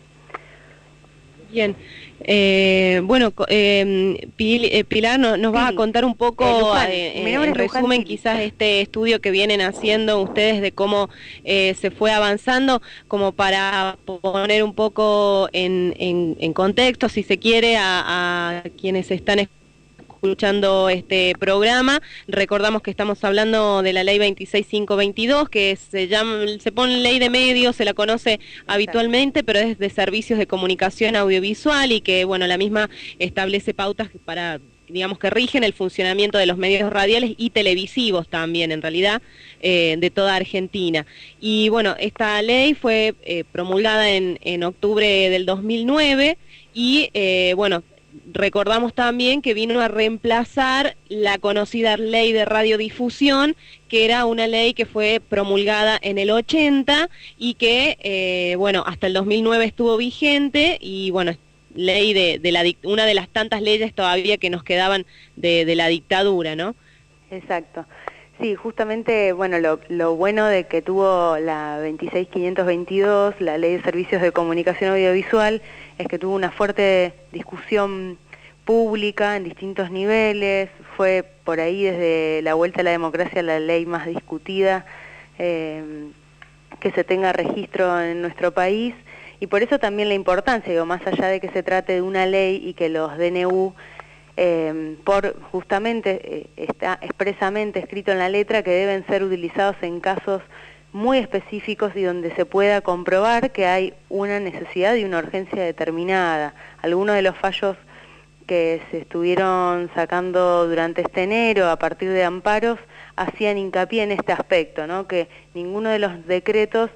Bien, eh, bueno, eh, Pilar nos, nos va a contar un poco, eh, Luján, eh, mi nombre en es Luján resumen, Tilly. quizás este estudio que vienen haciendo ustedes de cómo eh, se fue avanzando, como para poner un poco en, en, en contexto, si se quiere, a, a quienes están escuchando este programa. Recordamos que estamos hablando de la ley veintiséis mil quinientos veintidós, que se llama, se pone ley de medios, se la conoce habitualmente, pero es de servicios de comunicación audiovisual y que, bueno, la misma establece pautas para, digamos, que rigen el funcionamiento de los medios radiales y televisivos también, en realidad, eh, de toda Argentina. Y bueno, esta ley fue eh, promulgada en, en octubre del dos mil nueve y, eh, bueno, recordamos también que vino a reemplazar la conocida ley de radiodifusión, que era una ley que fue promulgada en el ochenta y que, eh, bueno, hasta el dos mil nueve estuvo vigente y, bueno, ley de, de la una de las tantas leyes todavía que nos quedaban de, de la dictadura, ¿no? Exacto. Sí, justamente, bueno, lo, lo bueno de que tuvo la veintiséis mil quinientos veintidós, la Ley de Servicios de Comunicación Audiovisual, es que tuvo una fuerte discusión pública en distintos niveles, fue por ahí desde la vuelta a la democracia la ley más discutida eh, que se tenga registro en nuestro país, y por eso también la importancia, digo, más allá de que se trate de una ley y que los D N U Eh, por justamente eh, está expresamente escrito en la letra que deben ser utilizados en casos muy específicos y donde se pueda comprobar que hay una necesidad y una urgencia determinada. Algunos de los fallos que se estuvieron sacando durante este enero a partir de amparos hacían hincapié en este aspecto, ¿no? Que ninguno de los decretos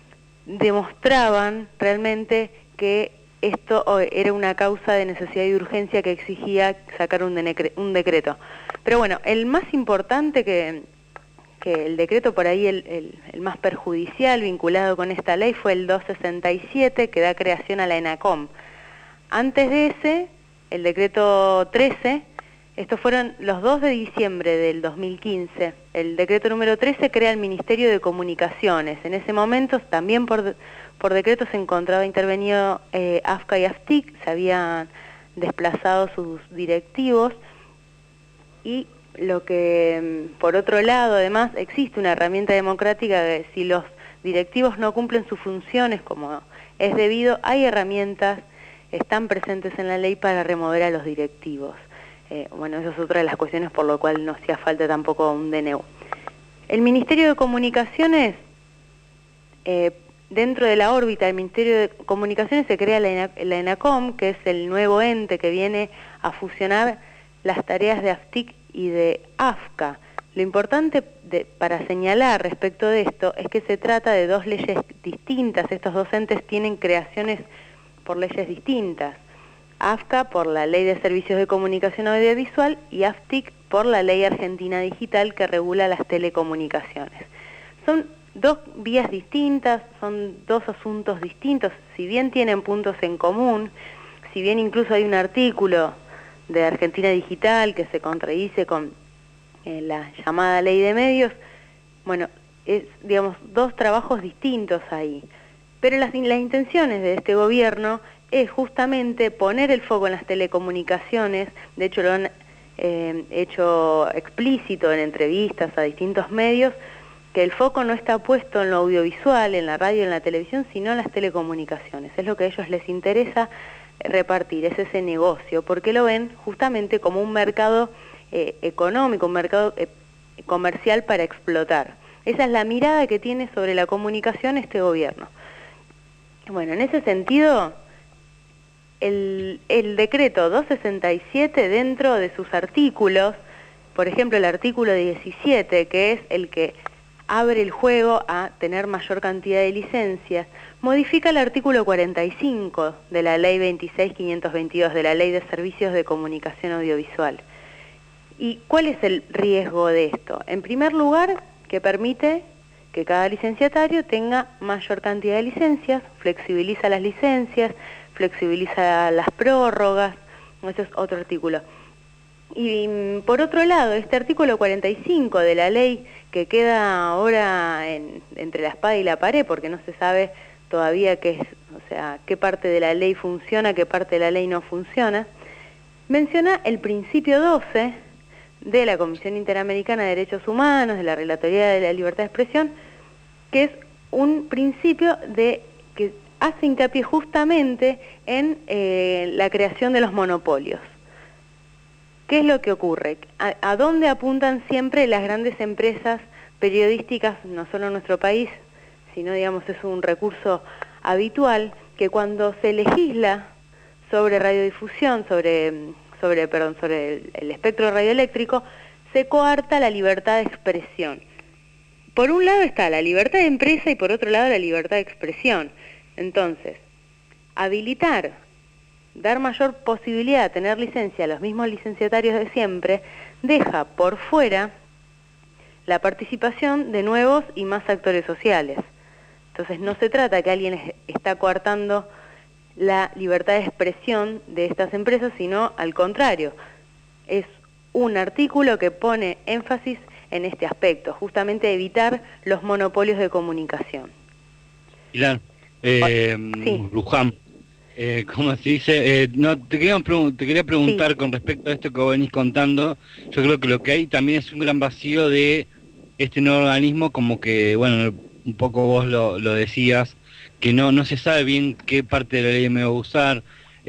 demostraban realmente que esto era una causa de necesidad y urgencia que exigía sacar un, un decreto. Pero bueno, el más importante que, que el decreto por ahí, el, el, el más perjudicial vinculado con esta ley fue el doscientos sesenta y siete, que da creación a la ENACOM. Antes de ese, el decreto trece, estos fueron los dos de diciembre del dos mil quince. El decreto número trece crea el Ministerio de Comunicaciones. En ese momento, también por... Por decreto se encontraba intervenido eh, AFCA y AFTIC, se habían desplazado sus directivos y lo que, por otro lado, además, existe una herramienta democrática que si los directivos no cumplen sus funciones como es debido, hay herramientas, están presentes en la ley para remover a los directivos. Eh, bueno, eso es otra de las cuestiones por lo cual no hacía falta tampoco un D N U. El Ministerio de Comunicaciones, eh, dentro de la órbita del Ministerio de Comunicaciones se crea la, ENA, la ENACOM, que es el nuevo ente que viene a fusionar las tareas de AFTIC y de AFCA. Lo importante de, para señalar respecto de esto es que se trata de dos leyes distintas. Estos dos entes tienen creaciones por leyes distintas. AFCA por la Ley de Servicios de Comunicación Audiovisual y AFTIC por la Ley Argentina Digital que regula las telecomunicaciones. Son dos vías distintas, son dos asuntos distintos, si bien tienen puntos en común, si bien incluso hay un artículo de Argentina Digital que se contradice con eh, la llamada ley de medios, bueno, es, digamos, dos trabajos distintos ahí. Pero las, las intenciones de este gobierno es justamente poner el foco en las telecomunicaciones, de hecho lo han eh, hecho explícito en entrevistas a distintos medios, que el foco no está puesto en lo audiovisual, en la radio, en la televisión, sino en las telecomunicaciones. Es lo que a ellos les interesa repartir, es ese negocio, porque lo ven justamente como un mercado eh, económico, un mercado eh, comercial para explotar. Esa es la mirada que tiene sobre la comunicación este gobierno. Bueno, en ese sentido, el, el decreto doscientos sesenta y siete, dentro de sus artículos, por ejemplo el artículo diecisiete, que es el que abre el juego a tener mayor cantidad de licencias, modifica el artículo cuarenta y cinco de la ley veintiséis mil quinientos veintidós, de la ley de servicios de comunicación audiovisual. ¿Y cuál es el riesgo de esto? En primer lugar, que permite que cada licenciatario tenga mayor cantidad de licencias, flexibiliza las licencias, flexibiliza las prórrogas, ese es otro artículo. Y por otro lado, este artículo cuarenta y cinco de la ley, que queda ahora en, entre la espada y la pared, porque no se sabe todavía qué es, o sea, qué parte de la ley funciona, qué parte de la ley no funciona, menciona el principio doce de la Comisión Interamericana de Derechos Humanos, de la Relatoría de la Libertad de Expresión, que es un principio de que hace hincapié justamente en eh, la creación de los monopolios. ¿Qué es lo que ocurre? ¿A, a dónde apuntan siempre las grandes empresas periodísticas, no solo en nuestro país, sino, digamos, es un recurso habitual, que cuando se legisla sobre radiodifusión, sobre, sobre, perdón, sobre el, el espectro radioeléctrico, se coarta la libertad de expresión? Por un lado está la libertad de empresa y por otro lado la libertad de expresión. Entonces, habilitar, dar mayor posibilidad de tener licencia a los mismos licenciatarios de siempre, deja por fuera la participación de nuevos y más actores sociales. Entonces no se trata que alguien está coartando la libertad de expresión de estas empresas, sino al contrario. Es un artículo que pone énfasis en este aspecto, justamente evitar los monopolios de comunicación. Pilar, eh, sí. Luján, eh, ¿cómo se dice? Eh, no, te quería, te quería preguntar sí. con respecto a esto que vos venís contando. Yo creo que lo que hay también es un gran vacío de este nuevo organismo, como que, bueno, un poco vos lo, lo decías, que no no se sabe bien qué parte de la ley me va a usar.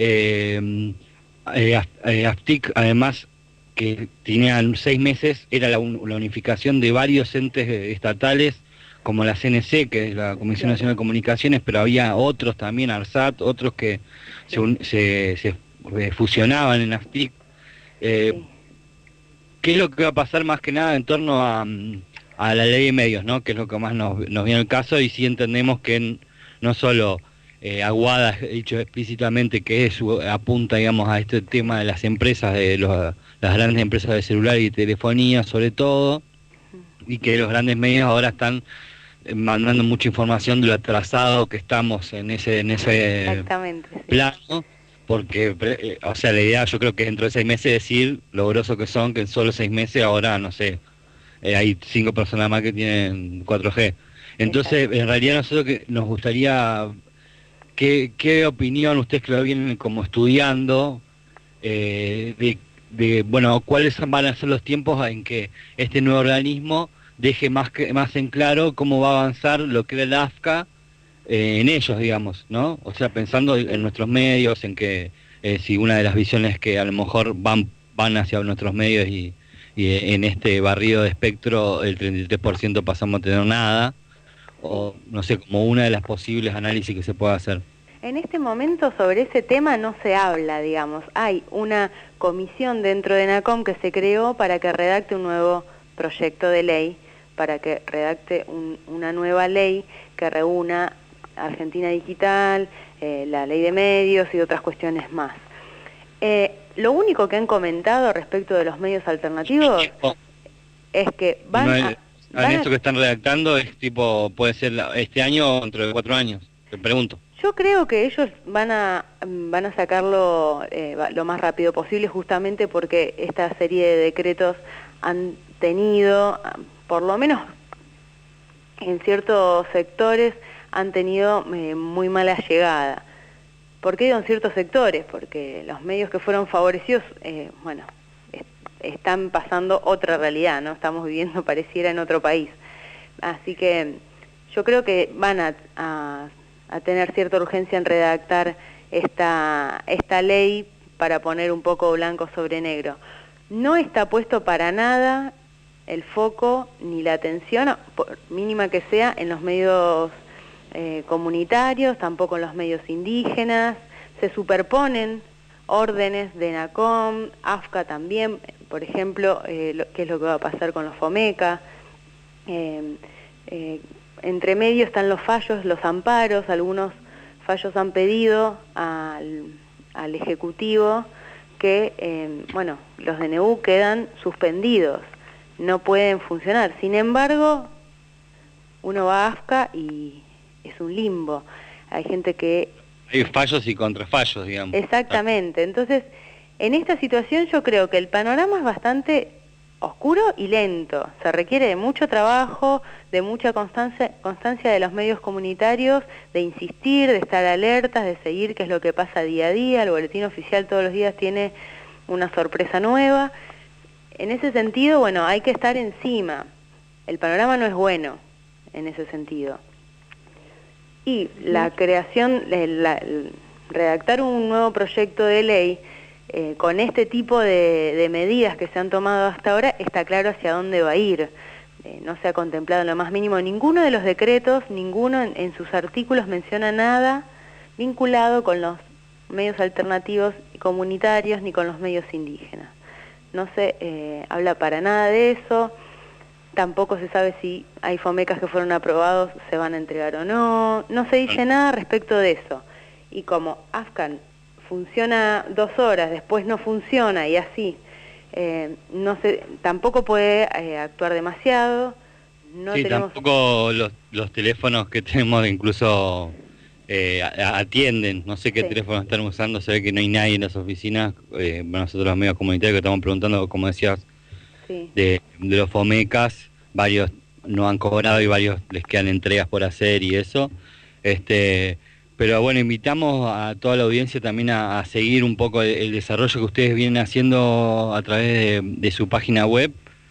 Eh, eh, eh, AFTIC, además, que tenían seis meses, era la, un, la unificación de varios entes estatales, como la C N C, que es la Comisión Nacional de Comunicaciones, pero había otros también, ARSAT, otros que se, se, se fusionaban en AFTIC. Eh, ¿Qué es lo que va a pasar más que nada en torno a, a la ley de medios, ¿no? Que es lo que más nos, nos viene al caso, y sí entendemos que no solo eh, Aguada ha dicho explícitamente que es, apunta, digamos, a este tema de las empresas, de los, las grandes empresas de celular y telefonía sobre todo, y que los grandes medios ahora están mandando mucha información de lo atrasado que estamos en ese en ese plano, porque, eh, o sea, la idea yo creo que dentro de seis meses decir lo groso que son, que en solo seis meses ahora, no sé, eh, hay cinco personas más que tienen cuatro G. Entonces, en realidad nosotros que nos gustaría, ¿qué, qué opinión ustedes que lo vienen como estudiando, eh, de, de, bueno, cuáles van a ser los tiempos en que este nuevo organismo deje más que más en claro cómo va a avanzar lo que era el A F C A eh, en ellos, digamos, ¿no? O sea, pensando en nuestros medios, en que eh, si una de las visiones que a lo mejor van van hacia nuestros medios y, y en este barrido de espectro el treinta y tres por ciento pasamos a tener nada, o no sé, como una de las posibles análisis que se pueda hacer. En este momento sobre ese tema no se habla, digamos. Hay una comisión dentro de NACOM que se creó para que redacte un nuevo proyecto de ley, para que redacte un, una nueva ley que reúna Argentina Digital, eh, la ley de medios y otras cuestiones más. Eh, lo único que han comentado respecto de los medios alternativos es que van no, a... Van esto que están redactando es tipo, puede ser este año o dentro de cuatro años, te pregunto. Yo creo que ellos van a van a sacarlo eh, lo más rápido posible, justamente porque esta serie de decretos han tenido, por lo menos en ciertos sectores, han tenido eh, muy mala llegada. ¿Por qué digo en ciertos sectores? Porque los medios que fueron favorecidos, eh, bueno, est están pasando otra realidad, ¿no? Estamos viviendo, pareciera, en otro país. Así que yo creo que van a, a, a tener cierta urgencia en redactar esta, esta ley para poner un poco blanco sobre negro. No está puesto para nada el foco ni la atención, por mínima que sea, en los medios eh, comunitarios, tampoco en los medios indígenas. Se superponen órdenes de NACOM, AFCA también, por ejemplo, eh, lo, qué es lo que va a pasar con los FOMECA. Eh, eh, entre medio están los fallos, los amparos. Algunos fallos han pedido al, al Ejecutivo que, eh, bueno, los D N U quedan suspendidos, no pueden funcionar. Sin embargo, uno va a AFCA y es un limbo. Hay gente que... Hay fallos y contrafallos, digamos. Exactamente. Entonces, en esta situación yo creo que el panorama es bastante oscuro y lento. Se requiere de mucho trabajo, de mucha constancia, constancia de los medios comunitarios, de insistir, de estar alertas, de seguir qué es lo que pasa día a día. El boletín oficial todos los días tiene una sorpresa nueva. En ese sentido, bueno, hay que estar encima. El panorama no es bueno en ese sentido. Y la creación, la, el redactar un nuevo proyecto de ley eh, con este tipo de, de medidas que se han tomado hasta ahora, está claro hacia dónde va a ir. Eh, no se ha contemplado en lo más mínimo ninguno de los decretos, ninguno en, en sus artículos menciona nada vinculado con los medios alternativos y comunitarios ni con los medios indígenas. No se eh, habla para nada de eso. Tampoco se sabe si hay FOMECAs que fueron aprobados, se van a entregar o no. No se dice nada respecto de eso. Y como AFCAN funciona dos horas, después no funciona y así, eh, no se, tampoco puede eh, actuar demasiado. No sí, tenemos... tampoco los, los teléfonos que tenemos incluso eh, atienden. No sé qué sí. teléfonos están usando, se ve que no hay nadie en las oficinas. Eh, nosotros los medios comunitarios que estamos preguntando, como decías, sí. de, de los FOMECAs, varios no han cobrado y varios les quedan entregas por hacer y eso. Este, pero bueno, invitamos a toda la audiencia también a, a seguir un poco el, el desarrollo que ustedes vienen haciendo a través de, de su página web,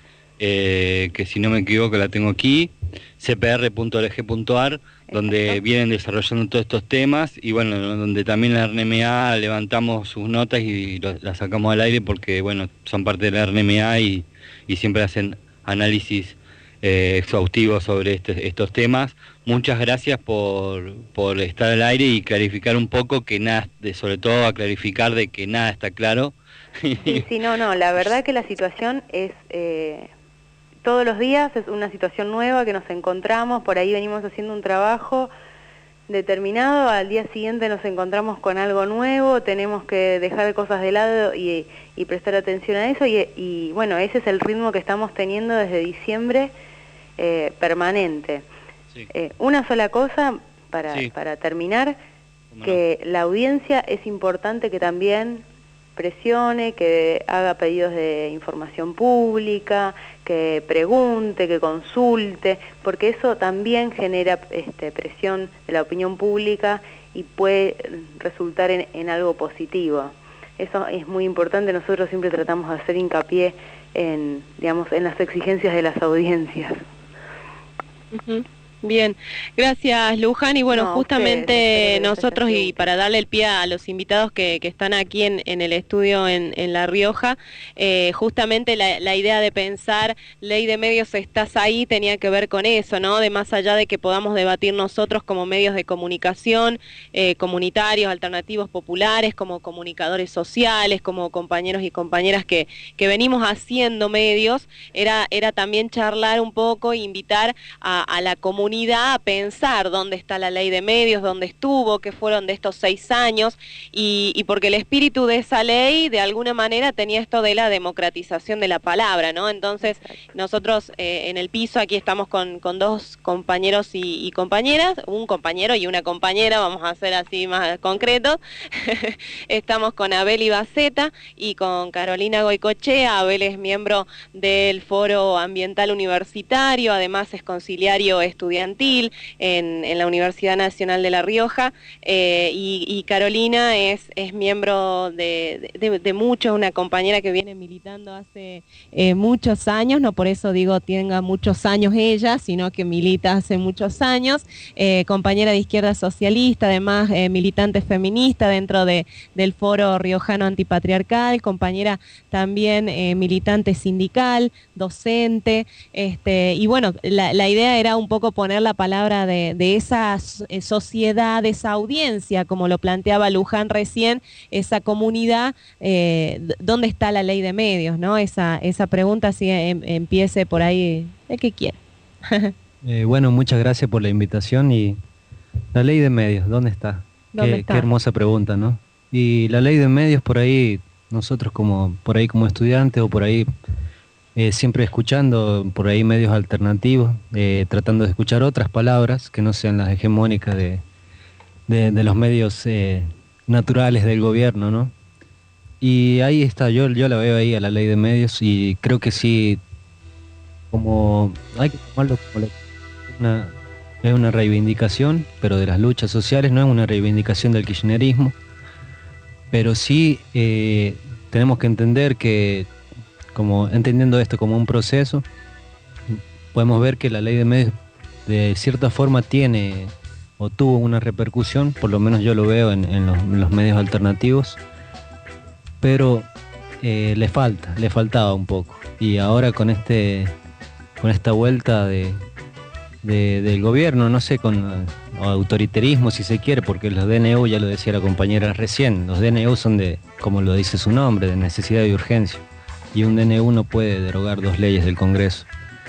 eh, que si no me equivoco la tengo aquí, c p r punto l g punto a r, donde vienen desarrollando todos estos temas y bueno, donde también la R N M A levantamos sus notas y lo, las sacamos al aire porque bueno, son parte de la R N M A y, y siempre hacen análisis eh, exhaustivos sobre este, estos temas. Muchas gracias por, por estar al aire y clarificar un poco que nada, de, sobre todo a clarificar de que nada está claro. Sí, sí, no, no, la verdad que la situación es... Eh... Todos los días es una situación nueva que nos encontramos, por ahí venimos haciendo un trabajo determinado, al día siguiente nos encontramos con algo nuevo, tenemos que dejar cosas de lado y, y prestar atención a eso, y, y bueno, ese es el ritmo que estamos teniendo desde diciembre, eh, permanente. Sí. Eh, una sola cosa para, sí. para terminar, que no? La audiencia es importante que también presione, que haga pedidos de información pública, que pregunte, que consulte, porque eso también genera este, presión de la opinión pública y puede resultar en, en algo positivo. Eso es muy importante, nosotros siempre tratamos de hacer hincapié en, digamos, en las exigencias de las audiencias. Uh-huh. Bien, gracias Luján, y bueno, no, justamente ustedes, nosotros, y para darle el pie a los invitados que, que están aquí en, en el estudio en, en La Rioja, eh, justamente la, la idea de pensar ley de medios estás ahí tenía que ver con eso, ¿no? De más allá de que podamos debatir nosotros como medios de comunicación, eh, comunitarios, alternativos, populares, como comunicadores sociales, como compañeros y compañeras que, que venimos haciendo medios, era, era también charlar un poco e invitar a, a la comunidad a pensar dónde está la ley de medios, dónde estuvo, qué fueron de estos seis años, y, y porque el espíritu de esa ley de alguna manera tenía esto de la democratización de la palabra, ¿no? Entonces nosotros eh, en el piso aquí estamos con, con dos compañeros y, y compañeras, un compañero y una compañera, vamos a ser así más concretos. Estamos con Abel Ibaceta y con Carolina Goicochea. Abel es miembro del Foro Ambiental Universitario, además es conciliario estudiantil estudiantil en, en la Universidad Nacional de La Rioja, eh, y, y Carolina es, es miembro de, de, de muchos, una compañera que viene militando hace eh, muchos años, no por eso digo tenga muchos años ella, sino que milita hace muchos años, eh, compañera de Izquierda Socialista, además eh, militante feminista dentro de, del Foro Riojano Antipatriarcal, compañera también eh, militante sindical, docente, este, y bueno, la, la idea era un poco poner la palabra de, de esa sociedad, de esa audiencia, como lo planteaba Luján recién, esa comunidad, eh, ¿dónde está la ley de medios? ¿No? Esa, esa pregunta, si em, empiece por ahí, el que quiera. eh, bueno, muchas gracias por la invitación. Y la ley de medios, ¿dónde está? ¿Dónde qué, está? Qué hermosa pregunta, ¿no? Y la ley de medios, por ahí, nosotros como por ahí como estudiantes o por ahí eh, siempre escuchando por ahí medios alternativos, eh, tratando de escuchar otras palabras que no sean las hegemónicas de, de, de los medios eh, naturales del gobierno, ¿no? Y ahí está, yo, yo la veo ahí a la ley de medios y creo que sí, como hay que tomarlo como una, es una reivindicación, pero de las luchas sociales, no es una reivindicación del kirchnerismo. Pero sí eh, tenemos que entender que, como entendiendo esto como un proceso, podemos ver que la ley de medios de cierta forma tiene o tuvo una repercusión, por lo menos yo lo veo en, en, los, en los medios alternativos, pero eh, le falta, le faltaba un poco. Y ahora con este, con esta vuelta de, de, del gobierno, no sé, con o autoritarismo si se quiere, porque los D N U, ya lo decía la compañera recién, los D N U son de, como lo dice su nombre, de necesidad y urgencia, y un D N U no puede derogar dos leyes del Congreso.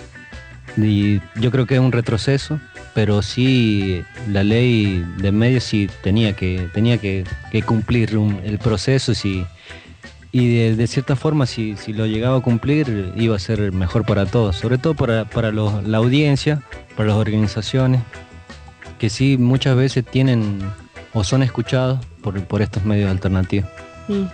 Y yo creo que es un retroceso, pero sí la ley de medios sí tenía que, tenía que, que cumplir un, el proceso, sí, y de, de cierta forma si, si lo llegaba a cumplir iba a ser mejor para todos, sobre todo para, para los, la audiencia, para las organizaciones, que sí muchas veces tienen o son escuchados por, por estos medios alternativos. Mm.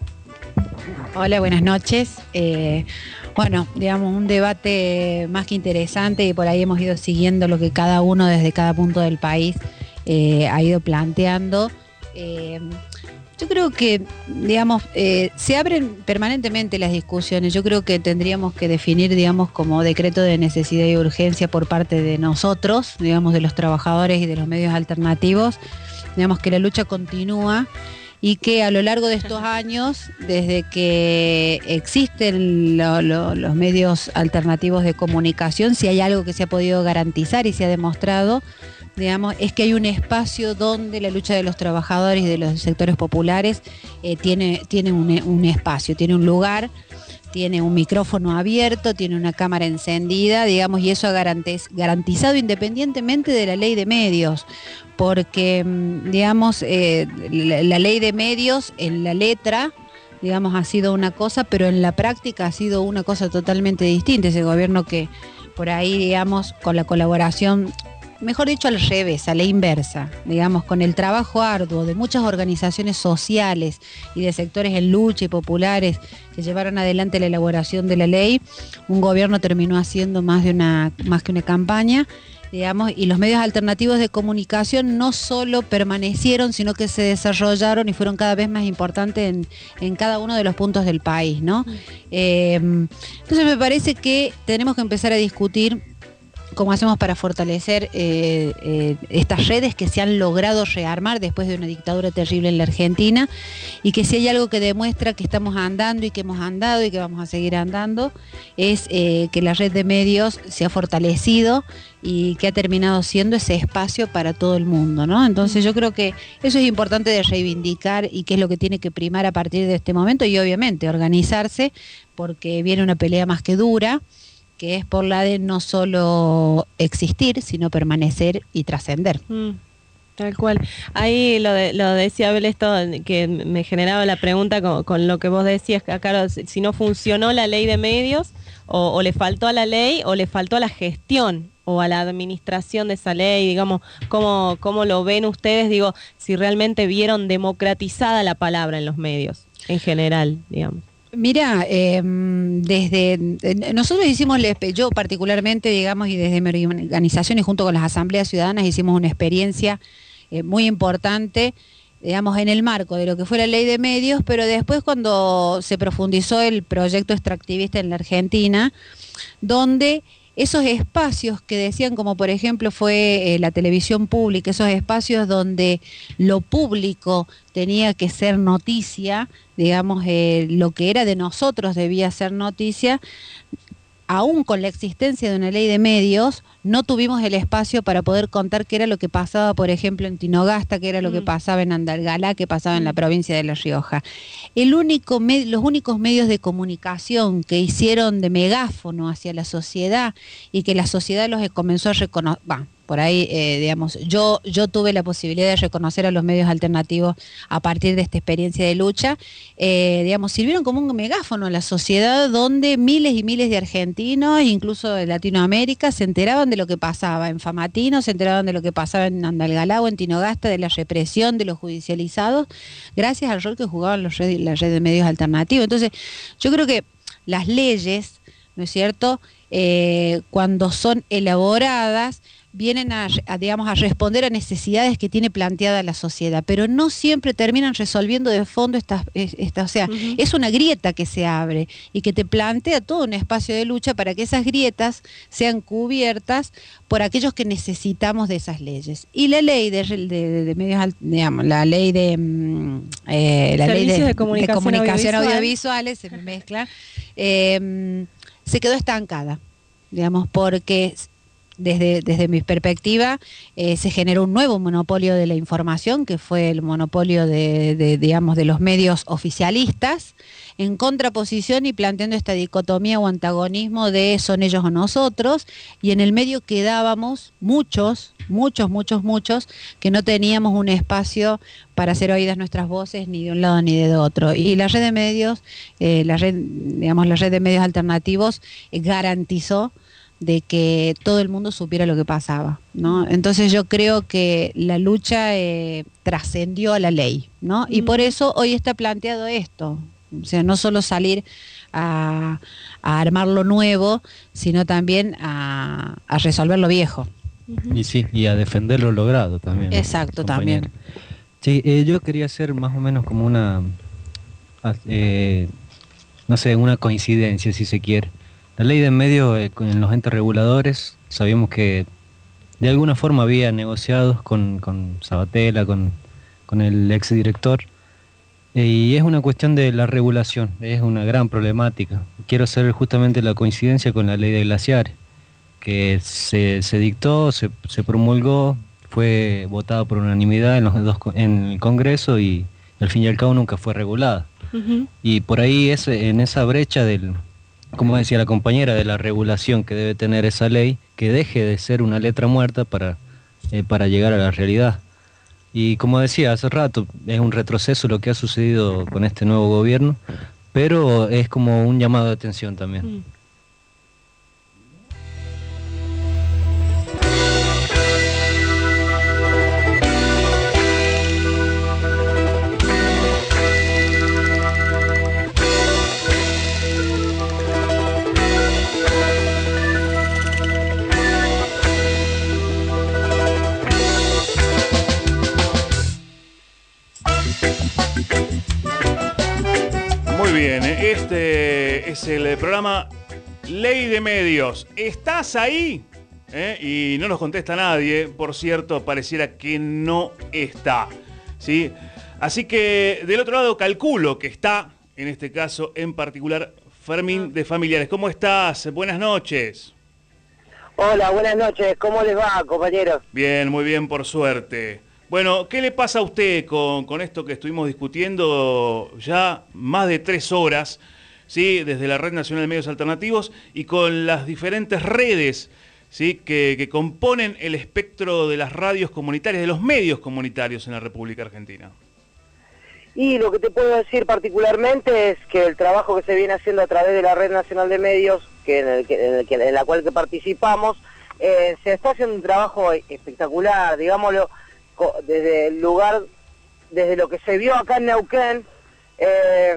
Hola, buenas noches. Eh, bueno, digamos, un debate más que interesante y por ahí hemos ido siguiendo lo que cada uno desde cada punto del país eh, ha ido planteando. Eh, yo creo que, digamos, eh, se abren permanentemente las discusiones. Yo creo que tendríamos que definir, digamos, como decreto de necesidad y urgencia por parte de nosotros, digamos, de los trabajadores y de los medios alternativos, digamos, que la lucha continúa y que a lo largo de estos años, desde que existen lo, lo, los medios alternativos de comunicación, si hay algo que se ha podido garantizar y se ha demostrado, digamos, es que hay un espacio donde la lucha de los trabajadores y de los sectores populares eh, tiene, tiene un, un espacio, tiene un lugar, tiene un micrófono abierto, tiene una cámara encendida, digamos, y eso ha garantiz, garantizado independientemente de la ley de medios, porque, digamos, eh, la, la ley de medios en la letra, digamos, ha sido una cosa, pero en la práctica ha sido una cosa totalmente distinta. Ese gobierno que por ahí, digamos, con la colaboración, mejor dicho al revés, a la inversa, digamos, con el trabajo arduo de muchas organizaciones sociales y de sectores en lucha y populares que llevaron adelante la elaboración de la ley, un gobierno terminó haciendo más de una, más que una campaña, digamos, y los medios alternativos de comunicación no solo permanecieron, sino que se desarrollaron y fueron cada vez más importantes en, en cada uno de los puntos del país, ¿no? Eh, entonces me parece que tenemos que empezar a discutir cómo hacemos para fortalecer eh, eh, estas redes que se han logrado rearmar después de una dictadura terrible en la Argentina, y que si hay algo que demuestra que estamos andando y que hemos andado y que vamos a seguir andando, es eh, que la red de medios se ha fortalecido y que ha terminado siendo ese espacio para todo el mundo, ¿no? Entonces yo creo que eso es importante de reivindicar y que es lo que tiene que primar a partir de este momento, y obviamente organizarse, porque viene una pelea más que dura, que es por la de no solo existir, sino permanecer y trascender. Mm, tal cual. Ahí lo, de, lo decía Abel, esto que me generaba la pregunta con, con lo que vos decías, claro, si no funcionó la ley de medios, o, o le faltó a la ley, o le faltó a la gestión, o a la administración de esa ley, digamos, ¿cómo, cómo lo ven ustedes? Digo, si realmente vieron democratizada la palabra en los medios, en general, digamos. Mira, eh, desde eh, nosotros hicimos, yo particularmente, digamos, y desde mi organización y junto con las asambleas ciudadanas hicimos una experiencia eh, muy importante, digamos, en el marco de lo que fue la ley de medios, pero después cuando se profundizó el proyecto extractivista en la Argentina, donde esos espacios que decían, como por ejemplo fue eh, la televisión pública, esos espacios donde lo público tenía que ser noticia, digamos, eh, lo que era de nosotros debía ser noticia, aún con la existencia de una ley de medios, no tuvimos el espacio para poder contar qué era lo que pasaba, por ejemplo, en Tinogasta, qué era lo mm. que pasaba en Andalgalá, qué pasaba mm. en la provincia de La Rioja. El único med- los únicos medios de comunicación que hicieron de megáfono hacia la sociedad y que la sociedad los comenzó a reconocer, bah, por ahí, eh, digamos, yo, yo tuve la posibilidad de reconocer a los medios alternativos a partir de esta experiencia de lucha, eh, digamos, sirvieron como un megáfono a la sociedad donde miles y miles de argentinos, incluso de Latinoamérica, se enteraban de lo que pasaba en Famatino, se enteraban de lo que pasaba en Andalgalá o en Tinogasta, de la represión de los judicializados, gracias al rol que jugaban los red, la red de medios alternativos. Entonces, yo creo que las leyes, ¿no es cierto?, eh, cuando son elaboradas, vienen a, a, digamos, a responder a necesidades que tiene planteada la sociedad, pero no siempre terminan resolviendo de fondo estas, esta, o sea, uh-huh. es una grieta que se abre y que te plantea todo un espacio de lucha para que esas grietas sean cubiertas por aquellos que necesitamos de esas leyes. Y la ley de, de, de medios, digamos, la ley de eh, la ley de, de comunicación, de comunicación audiovisual. audiovisuales, se me mezcla, eh, se quedó estancada, digamos, porque Desde, desde mi perspectiva, eh, se generó un nuevo monopolio de la información, que fue el monopolio de, de, digamos, de los medios oficialistas, en contraposición y planteando esta dicotomía o antagonismo de son ellos o nosotros, y en el medio quedábamos muchos, muchos, muchos, muchos, que no teníamos un espacio para hacer oídas nuestras voces ni de un lado ni de otro. Y la red de medios, eh, la red, digamos, la red de medios alternativos eh, garantizó de que todo el mundo supiera lo que pasaba, ¿no? Entonces yo creo que la lucha eh, trascendió a la ley, ¿no? Y por eso hoy está planteado esto, o sea, no solo salir a, a armar lo nuevo, sino también a, a resolver lo viejo. Y sí, y a defender lo logrado también. Exacto, también. Sí, eh, yo quería hacer más o menos como una, eh, no sé, una coincidencia, si se quiere. La ley de medios eh, en los entes reguladores, sabíamos que de alguna forma había negociados con, con Sabatella, con, con el exdirector, eh, y es una cuestión de la regulación, es una gran problemática. Quiero hacer justamente la coincidencia con la ley de glaciares, que se, se dictó, se, se promulgó, fue votada por unanimidad en, los dos, en el Congreso y al fin y al cabo nunca fue regulada. Uh-huh. Y por ahí es, en esa brecha del... como decía la compañera, de la regulación que debe tener esa ley, que deje de ser una letra muerta para, eh, para llegar a la realidad. Y como decía hace rato, es un retroceso lo que ha sucedido con este nuevo gobierno, pero es como un llamado de atención también. Mm. Muy bien, este es el programa Ley de Medios. ¿Estás ahí? ¿Eh? Y no nos contesta nadie. Por cierto, pareciera que no está, ¿sí? Así que del otro lado calculo que está, en este caso en particular, Fermín de Familiares. ¿Cómo estás? Buenas noches. Hola, buenas noches. ¿Cómo les va, compañeros? Bien, muy bien, por suerte. Bueno, ¿qué le pasa a usted con, con esto que estuvimos discutiendo ya más de tres horas, ¿sí? Desde la Red Nacional de Medios Alternativos y con las diferentes redes, ¿sí? que, que componen el espectro de las radios comunitarias, de los medios comunitarios en la República Argentina? Y lo que te puedo decir particularmente es que el trabajo que se viene haciendo a través de la Red Nacional de Medios, que en, el, que, en, el, que, en la cual que participamos, eh, se está haciendo un trabajo espectacular, digámoslo, desde el lugar, desde lo que se vio acá en Neuquén, eh,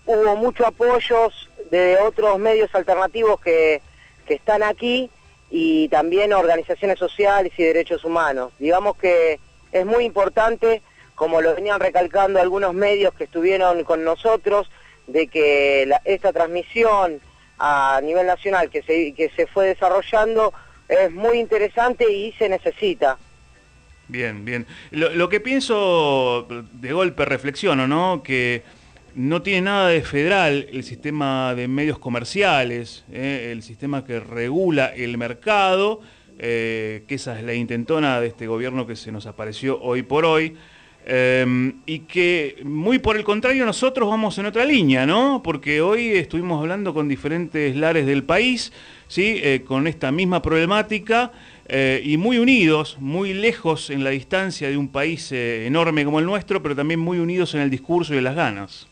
hubo muchos apoyos de otros medios alternativos que, que están aquí y también organizaciones sociales y derechos humanos. Digamos que es muy importante, como lo venían recalcando algunos medios que estuvieron con nosotros, de que la, esta transmisión a nivel nacional que se, que se fue desarrollando es muy interesante y se necesita. Bien, bien. Lo, lo que pienso, de golpe reflexiono, ¿no? Que no tiene nada de federal el sistema de medios comerciales, ¿eh? El sistema que regula el mercado, eh, que esa es la intentona de este gobierno que se nos apareció hoy por hoy, eh, y que muy por el contrario nosotros vamos en otra línea, ¿no? Porque hoy estuvimos hablando con diferentes lares del país, ¿sí? Eh, con esta misma problemática, Eh, y muy unidos, muy lejos en la distancia de un país eh, enorme como el nuestro, pero también muy unidos en el discurso y en las ganas.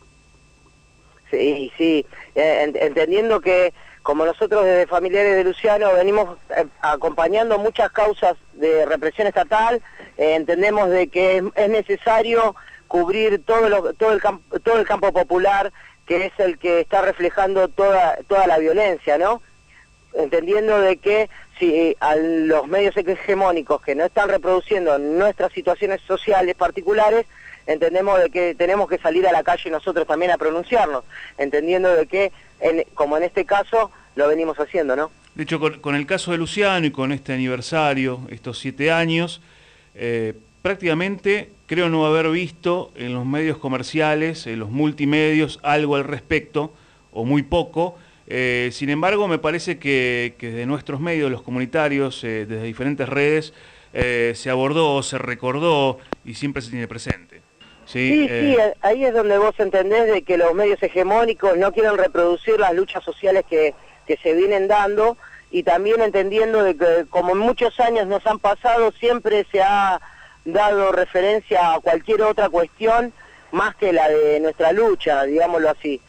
Sí, sí, eh, ent entendiendo que como nosotros desde Familiares de Luciano venimos eh, acompañando muchas causas de represión estatal, eh, entendemos de que es, es necesario cubrir todo, lo, todo, el campo, todo el campo popular, que es el que está reflejando toda, toda la violencia, ¿no? Entendiendo de que si a los medios hegemónicos que no están reproduciendo nuestras situaciones sociales particulares, entendemos de que tenemos que salir a la calle nosotros también a pronunciarnos, entendiendo de que, en, como en este caso, lo venimos haciendo, ¿no? De hecho, con, con el caso de Luciano y con este aniversario, estos siete años, eh, prácticamente creo no haber visto en los medios comerciales, en los multimedios, algo al respecto, o muy poco. Eh, sin embargo, me parece que, que de nuestros medios, los comunitarios, eh, desde diferentes redes, eh, se abordó, se recordó y siempre se tiene presente. Sí, sí, eh... sí, ahí es donde vos entendés de que los medios hegemónicos no quieren reproducir las luchas sociales que, que se vienen dando, y también entendiendo de que como en muchos años nos han pasado, siempre se ha dado referencia a cualquier otra cuestión más que la de nuestra lucha, digámoslo así.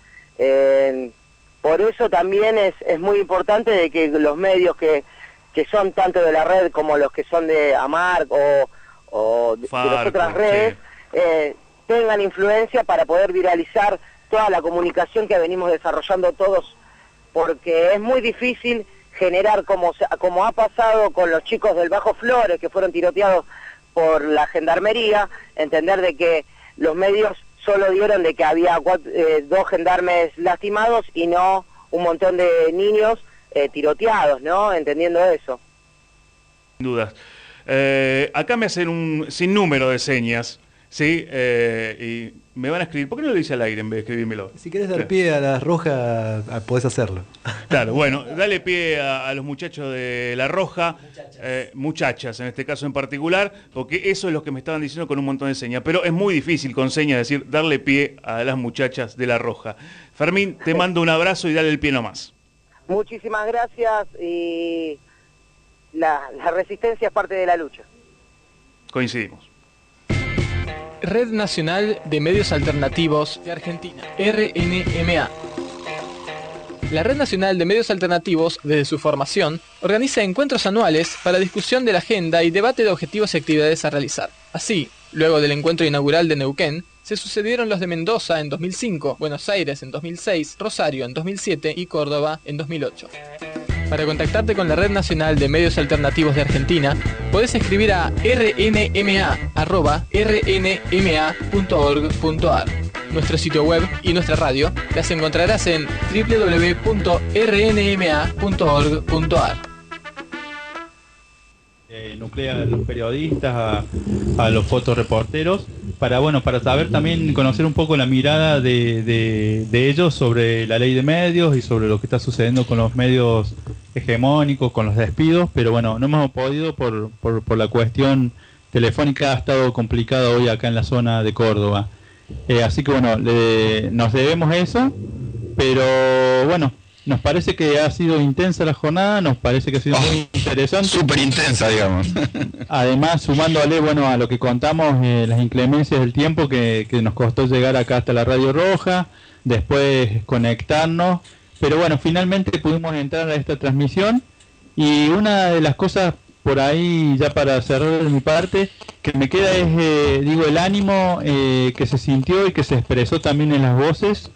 Eh, Por eso también es, es muy importante de que los medios que, que son tanto de la red como los que son de AMARC o, o de, Farco, de las otras redes, sí. eh, tengan influencia para poder viralizar toda la comunicación que venimos desarrollando todos, porque es muy difícil generar, como, como ha pasado con los chicos del Bajo Flores que fueron tiroteados por la gendarmería, entender de que los medios solo dieron de que había cuatro, eh, dos gendarmes lastimados y no un montón de niños eh, tiroteados, ¿no? Entendiendo eso. Sin dudas. Eh, acá me hacen un sinnúmero de señas, ¿sí? Eh, y me van a escribir. ¿Por qué no lo dice al aire en vez de escribírmelo? Si querés dar pie a La Roja, podés hacerlo. Claro, bueno, dale pie a, a los muchachos de La Roja, muchachas. Eh, muchachas en este caso en particular, porque eso es lo que me estaban diciendo con un montón de señas. Pero es muy difícil con señas decir, darle pie a las muchachas de La Roja. Fermín, te mando un abrazo y dale el pie nomás. Muchísimas gracias y la, la resistencia es parte de la lucha. Coincidimos. Red Nacional de Medios Alternativos de Argentina, R N M A. La Red Nacional de Medios Alternativos, desde su formación, organiza encuentros anuales para discusión de la agenda y debate de objetivos y actividades a realizar. Así, luego del encuentro inaugural de Neuquén, se sucedieron los de Mendoza en dos mil cinco, Buenos Aires en dos mil seis, Rosario en dos mil siete y Córdoba en dos mil ocho. Para contactarte con la Red Nacional de Medios Alternativos de Argentina, podés escribir a r n m a arroba r n m a punto org punto a r. Nuestro sitio web y nuestra radio las encontrarás en w w w punto r n m a punto org punto a r. Eh, nuclea a los periodistas, a, a los fotoreporteros, para bueno, para saber también, conocer un poco la mirada de, de, de ellos sobre la ley de medios y sobre lo que está sucediendo con los medios hegemónicos, con los despidos, pero bueno, no hemos podido por, por, por la cuestión telefónica, ha estado complicado hoy acá en la zona de Córdoba. Eh, así que bueno, le, nos debemos eso, pero bueno, nos parece que ha sido intensa la jornada, nos parece que ha sido oh, muy interesante. Súper intensa, digamos. Además, sumándole, bueno, a lo que contamos, eh, las inclemencias del tiempo que, que nos costó llegar acá hasta la Radio Roja, después conectarnos, pero bueno, finalmente pudimos entrar a esta transmisión, y una de las cosas por ahí, ya para cerrar mi parte, que me queda es, eh, digo, el ánimo eh, que se sintió y que se expresó también en las voces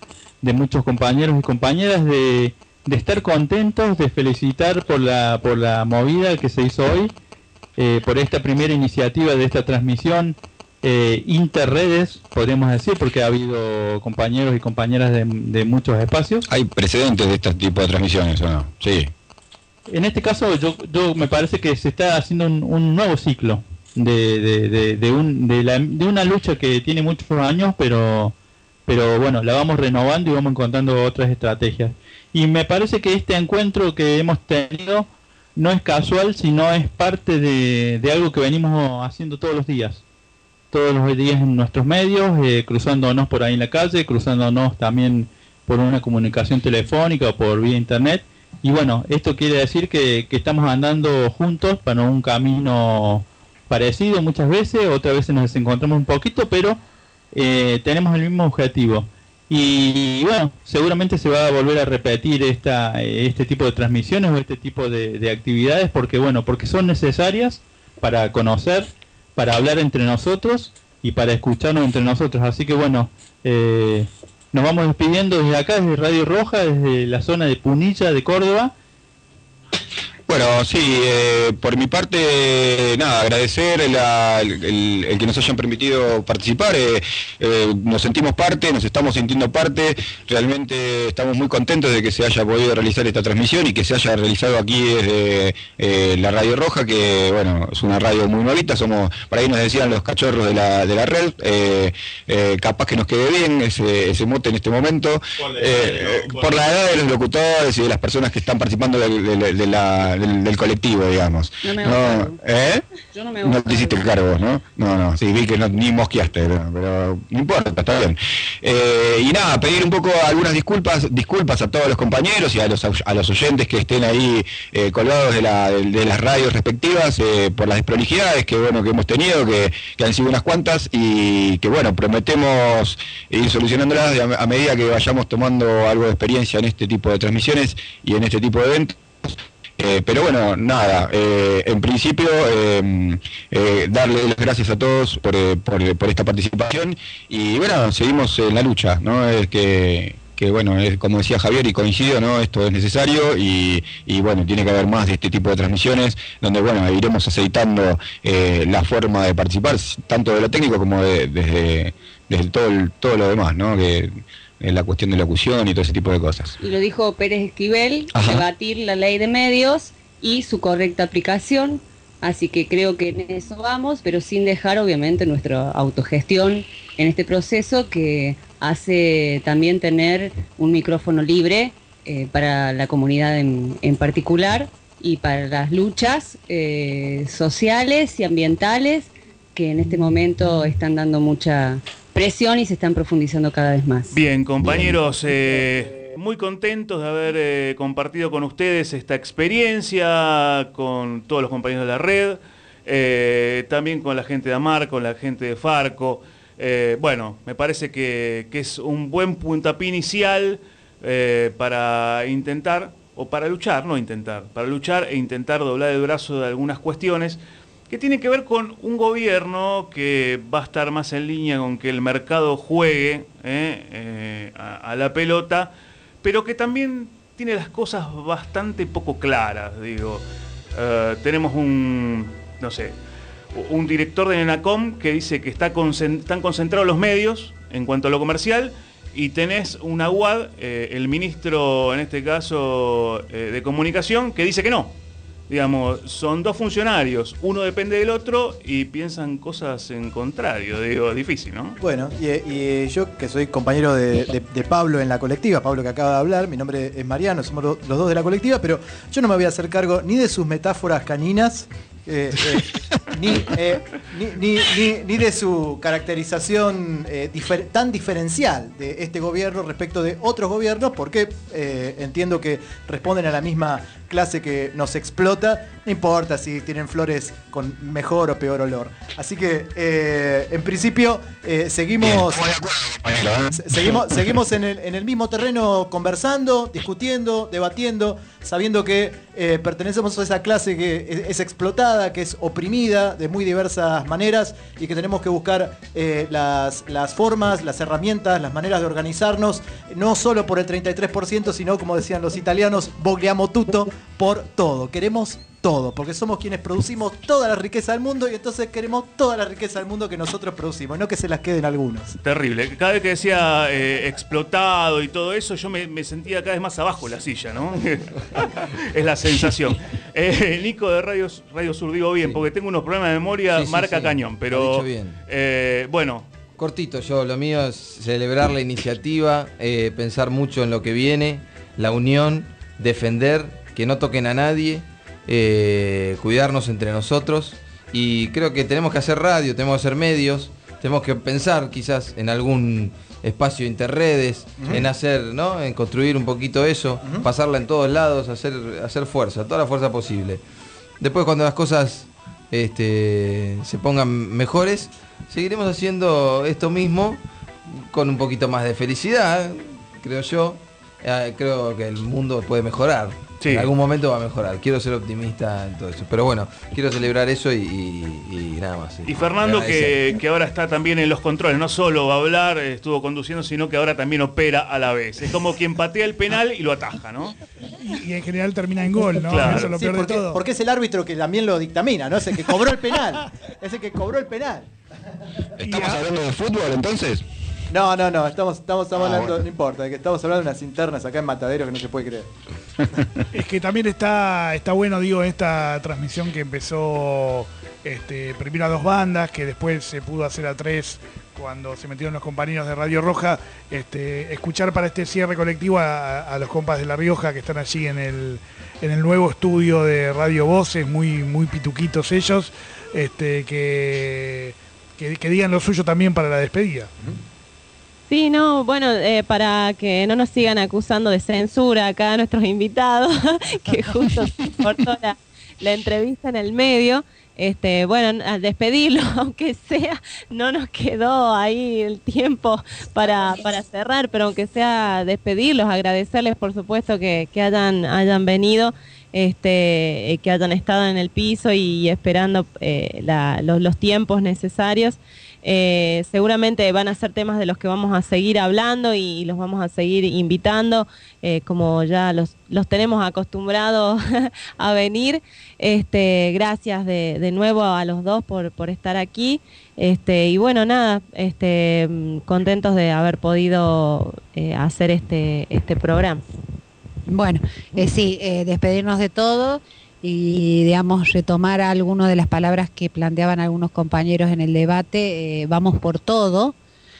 de muchos compañeros y compañeras de, de estar contentos, de felicitar por la, por la movida que se hizo hoy, eh, por esta primera iniciativa de esta transmisión eh, interredes, podríamos decir, porque ha habido compañeros y compañeras de, de muchos espacios. ¿Hay precedentes de este tipo de transmisiones o no? Sí. En este caso yo, yo me parece que se está haciendo un, un nuevo ciclo de, de, de, de, un, de, la, de una lucha que tiene muchos años, pero, pero bueno, la vamos renovando y vamos encontrando otras estrategias. Y me parece que este encuentro que hemos tenido no es casual, sino es parte de, de algo que venimos haciendo todos los días. Todos los días en nuestros medios, eh, cruzándonos por ahí en la calle, cruzándonos también por una comunicación telefónica o por vía internet. Y bueno, esto quiere decir que, que estamos andando juntos para un camino parecido muchas veces, otras veces nos encontramos un poquito, pero eh, tenemos el mismo objetivo. Y, y bueno, seguramente se va a volver a repetir esta, este tipo de transmisiones o este tipo de, de actividades, porque bueno, porque son necesarias para conocer, para hablar entre nosotros y para escucharnos entre nosotros. Así que bueno, eh, nos vamos despidiendo desde acá, desde Radio Roja, desde la zona de Punilla de Córdoba. Bueno, sí, eh, por mi parte, nada, agradecer la, el, el, el que nos hayan permitido participar. Eh, eh, nos sentimos parte, nos estamos sintiendo parte. Realmente estamos muy contentos de que se haya podido realizar esta transmisión y que se haya realizado aquí desde eh, la Radio Roja, que bueno, es una radio muy nuevita. Somos, por ahí nos decían los cachorros de la, de la red. Eh, eh, capaz que nos quede bien ese, ese mote en este momento. Por la, eh, por por la edad de los locutores y de las personas que están participando de, de, de, de la... Del, del colectivo, digamos. No me no, ¿eh? Yo no me No te hiciste el cargo, ¿no? No, no, sí, vi que no, ni mosqueaste, pero, pero no importa, está bien. Eh, y nada, pedir un poco algunas disculpas disculpas a todos los compañeros y a los a los oyentes que estén ahí eh, colgados de, la, de, de las radios respectivas eh, por las desprolijidades que bueno que hemos tenido, que, que han sido unas cuantas y que bueno, prometemos ir solucionándolas a, a medida que vayamos tomando algo de experiencia en este tipo de transmisiones y en este tipo de eventos. Eh, pero bueno, nada, eh, en principio eh, eh, darle las gracias a todos por, eh, por, por esta participación y bueno, seguimos en la lucha, ¿no? Es que, que bueno, es, como decía Javier y coincido, ¿no? Esto es necesario y, y bueno, tiene que haber más de este tipo de transmisiones donde bueno, iremos aceitando eh, la forma de participar, tanto de lo técnico como de, desde, desde todo, el, todo lo demás, ¿no? Que, en la cuestión de locución y todo ese tipo de cosas. Y lo dijo Pérez Esquivel, Ajá. debatir la ley de medios y su correcta aplicación, así que creo que en eso vamos, pero sin dejar obviamente nuestra autogestión en este proceso que hace también tener un micrófono libre eh, para la comunidad en, en particular y para las luchas eh, sociales y ambientales que en este momento están dando mucha presión y se están profundizando cada vez más. Bien, compañeros, eh, muy contentos de haber eh, compartido con ustedes esta experiencia, con todos los compañeros de la red, eh, también con la gente de AMAR, con la gente de Farco. Eh, bueno, me parece que, que es un buen puntapié inicial eh, para intentar, o para luchar, no intentar, para luchar e intentar doblar el brazo de algunas cuestiones que tiene que ver con un gobierno que va a estar más en línea con que el mercado juegue eh, eh, a, a la pelota, pero que también tiene las cosas bastante poco claras, digo. Uh, tenemos un, no sé, un director de Nenacom que dice que está concent- están concentrados los medios en cuanto a lo comercial, y tenés una U A D, eh, el ministro, en este caso, eh, de Comunicación, que dice que no. Digamos, son dos funcionarios, uno depende del otro y piensan cosas en contrario, digo, difícil, ¿no? Bueno, y, y yo que soy compañero de, de, de Pablo en la colectiva, Pablo que acaba de hablar, mi nombre es Mariano, somos lo, los dos de la colectiva, pero yo no me voy a hacer cargo ni de sus metáforas caninas, eh, eh, ni, eh, ni, ni, ni, ni de su caracterización eh, difer- tan diferencial de este gobierno respecto de otros gobiernos, porque eh, entiendo que responden a la misma clase que nos explota, no importa si tienen flores con mejor o peor olor. Así que, eh, en principio, eh, seguimos, se- seguimos, seguimos en el, en el mismo terreno conversando, discutiendo, debatiendo, sabiendo que eh, pertenecemos a esa clase que es, es explotada, que es oprimida, vida de muy diversas maneras y que tenemos que buscar eh, las, las formas, las herramientas, las maneras de organizarnos, no solo por el treinta y tres por ciento, sino, como decían los italianos, vogliamo tutto, por todo. Queremos todo, porque somos quienes producimos toda la riqueza del mundo y entonces queremos toda la riqueza del mundo que nosotros producimos, no que se las queden algunos. Terrible. Cada vez que decía eh, explotado y todo eso, yo me, me sentía cada vez más abajo de la silla, ¿no? Es la sensación. Eh, Nico de Radio, Radio Sur, digo bien, sí, porque tengo unos problemas de memoria, sí, sí, marca sí, cañón, pero lo he dicho bien. Eh, bueno. Cortito, yo, lo mío es celebrar la iniciativa, eh, pensar mucho en lo que viene, la unión, defender, que no toquen a nadie, eh, cuidarnos entre nosotros, y creo que tenemos que hacer radio, tenemos que hacer medios, tenemos que pensar quizás en algún espacio interredes, uh-huh, en hacer, ¿no? En construir un poquito eso, uh-huh, pasarla en todos lados, hacer, hacer fuerza, toda la fuerza posible. Después, cuando las cosas este, se pongan mejores, seguiremos haciendo esto mismo con un poquito más de felicidad, creo yo. Eh, creo que el mundo puede mejorar. Sí. En algún momento va a mejorar. Quiero ser optimista en todo eso. Pero bueno, quiero celebrar eso y, y, y nada más. Sí. Y Fernando, que, que ahora está también en los controles, no solo va a hablar, estuvo conduciendo, sino que ahora también opera a la vez. Es como quien patea el penal y lo ataja, ¿no? Y, y en general termina en gol, ¿no? Claro. Eso es lo Sí, peor porque, de todo. porque es el árbitro que también lo dictamina, ¿no? Es el que cobró el penal. Es el que cobró el penal. ¿Estamos hablando de fútbol entonces? No, no, no, estamos, estamos, estamos Ah, hablando, bueno. no importa, que estamos hablando de unas internas acá en Matadero que no se puede creer. Es que también está, está bueno, digo, esta transmisión que empezó este, primero a dos bandas, que después se pudo hacer a tres cuando se metieron los compañeros de Radio Roja, este, escuchar para este cierre colectivo a, a los compas de La Rioja que están allí en el, en el nuevo estudio de Radio Voces, muy, muy pituquitos ellos, este, que, que, que digan lo suyo también para la despedida. Sí, no, bueno, eh, para que no nos sigan acusando de censura acá a nuestros invitados, que justo se cortó la, la entrevista en el medio, este, bueno, al despedirlo, aunque sea, no nos quedó ahí el tiempo para, para cerrar, pero aunque sea despedirlos, agradecerles por supuesto que, que hayan, hayan venido, este, eh, que hayan estado en el piso y esperando eh, la, los, los tiempos necesarios. Eh, seguramente van a ser temas de los que vamos a seguir hablando y, y los vamos a seguir invitando, eh, como ya los, los tenemos acostumbrados a venir. Este, gracias de, de nuevo a los dos por, por estar aquí. Este, y bueno, nada, este, contentos de haber podido eh, hacer este, este programa. Bueno, eh, sí, eh, despedirnos de todo y, digamos, retomar algunas de las palabras que planteaban algunos compañeros en el debate. Eh, vamos por todo,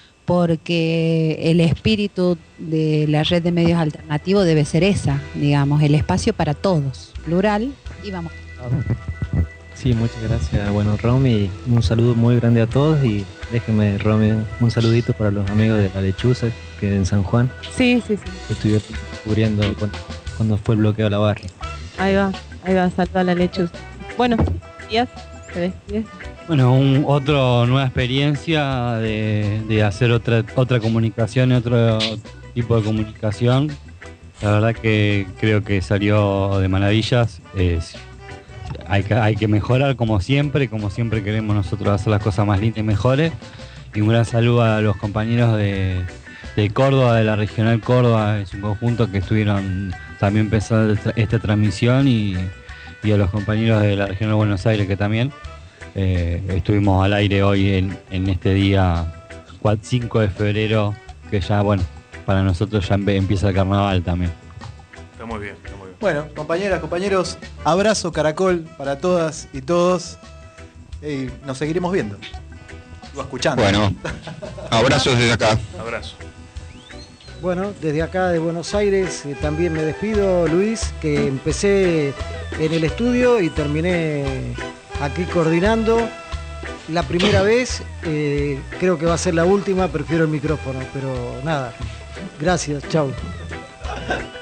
porque el espíritu de la red de medios alternativos debe ser esa, digamos, el espacio para todos, plural, y vamos por todo. Sí, muchas gracias. Bueno, Romy, un saludo muy grande a todos y déjeme, Romy, un saludito para los amigos de La Lechuza, que en San Juan. Sí, sí, sí. Estuve cubriendo cuando, cuando fue el bloqueo a la barra. Ahí va, ahí va, salto a La Lechuza. Bueno, días, se despide. Bueno, un, otra nueva experiencia de, de hacer otra otra comunicación y otro tipo de comunicación. La verdad que creo que salió de maravillas. Es, hay, que, hay que mejorar como siempre, como siempre queremos nosotros hacer las cosas más lindas y mejores. Y un gran saludo a los compañeros de, de Córdoba, de la Regional Córdoba en su conjunto, que estuvieron también pensando esta transmisión, y, y a los compañeros de la Regional Buenos Aires que también. Eh, estuvimos al aire hoy en, en este día cinco de febrero, que ya, bueno, para nosotros ya empieza el carnaval también. Está muy bien, está muy bien. Bueno, compañeras, compañeros, abrazo caracol para todas y todos. Y nos seguiremos viendo. O escuchando. Bueno, abrazos desde acá. Abrazo. Bueno, desde acá de Buenos Aires eh, también me despido, Luis, que empecé en el estudio y terminé aquí coordinando. La primera vez, eh, creo que va a ser la última, prefiero el micrófono, pero nada, gracias, chau.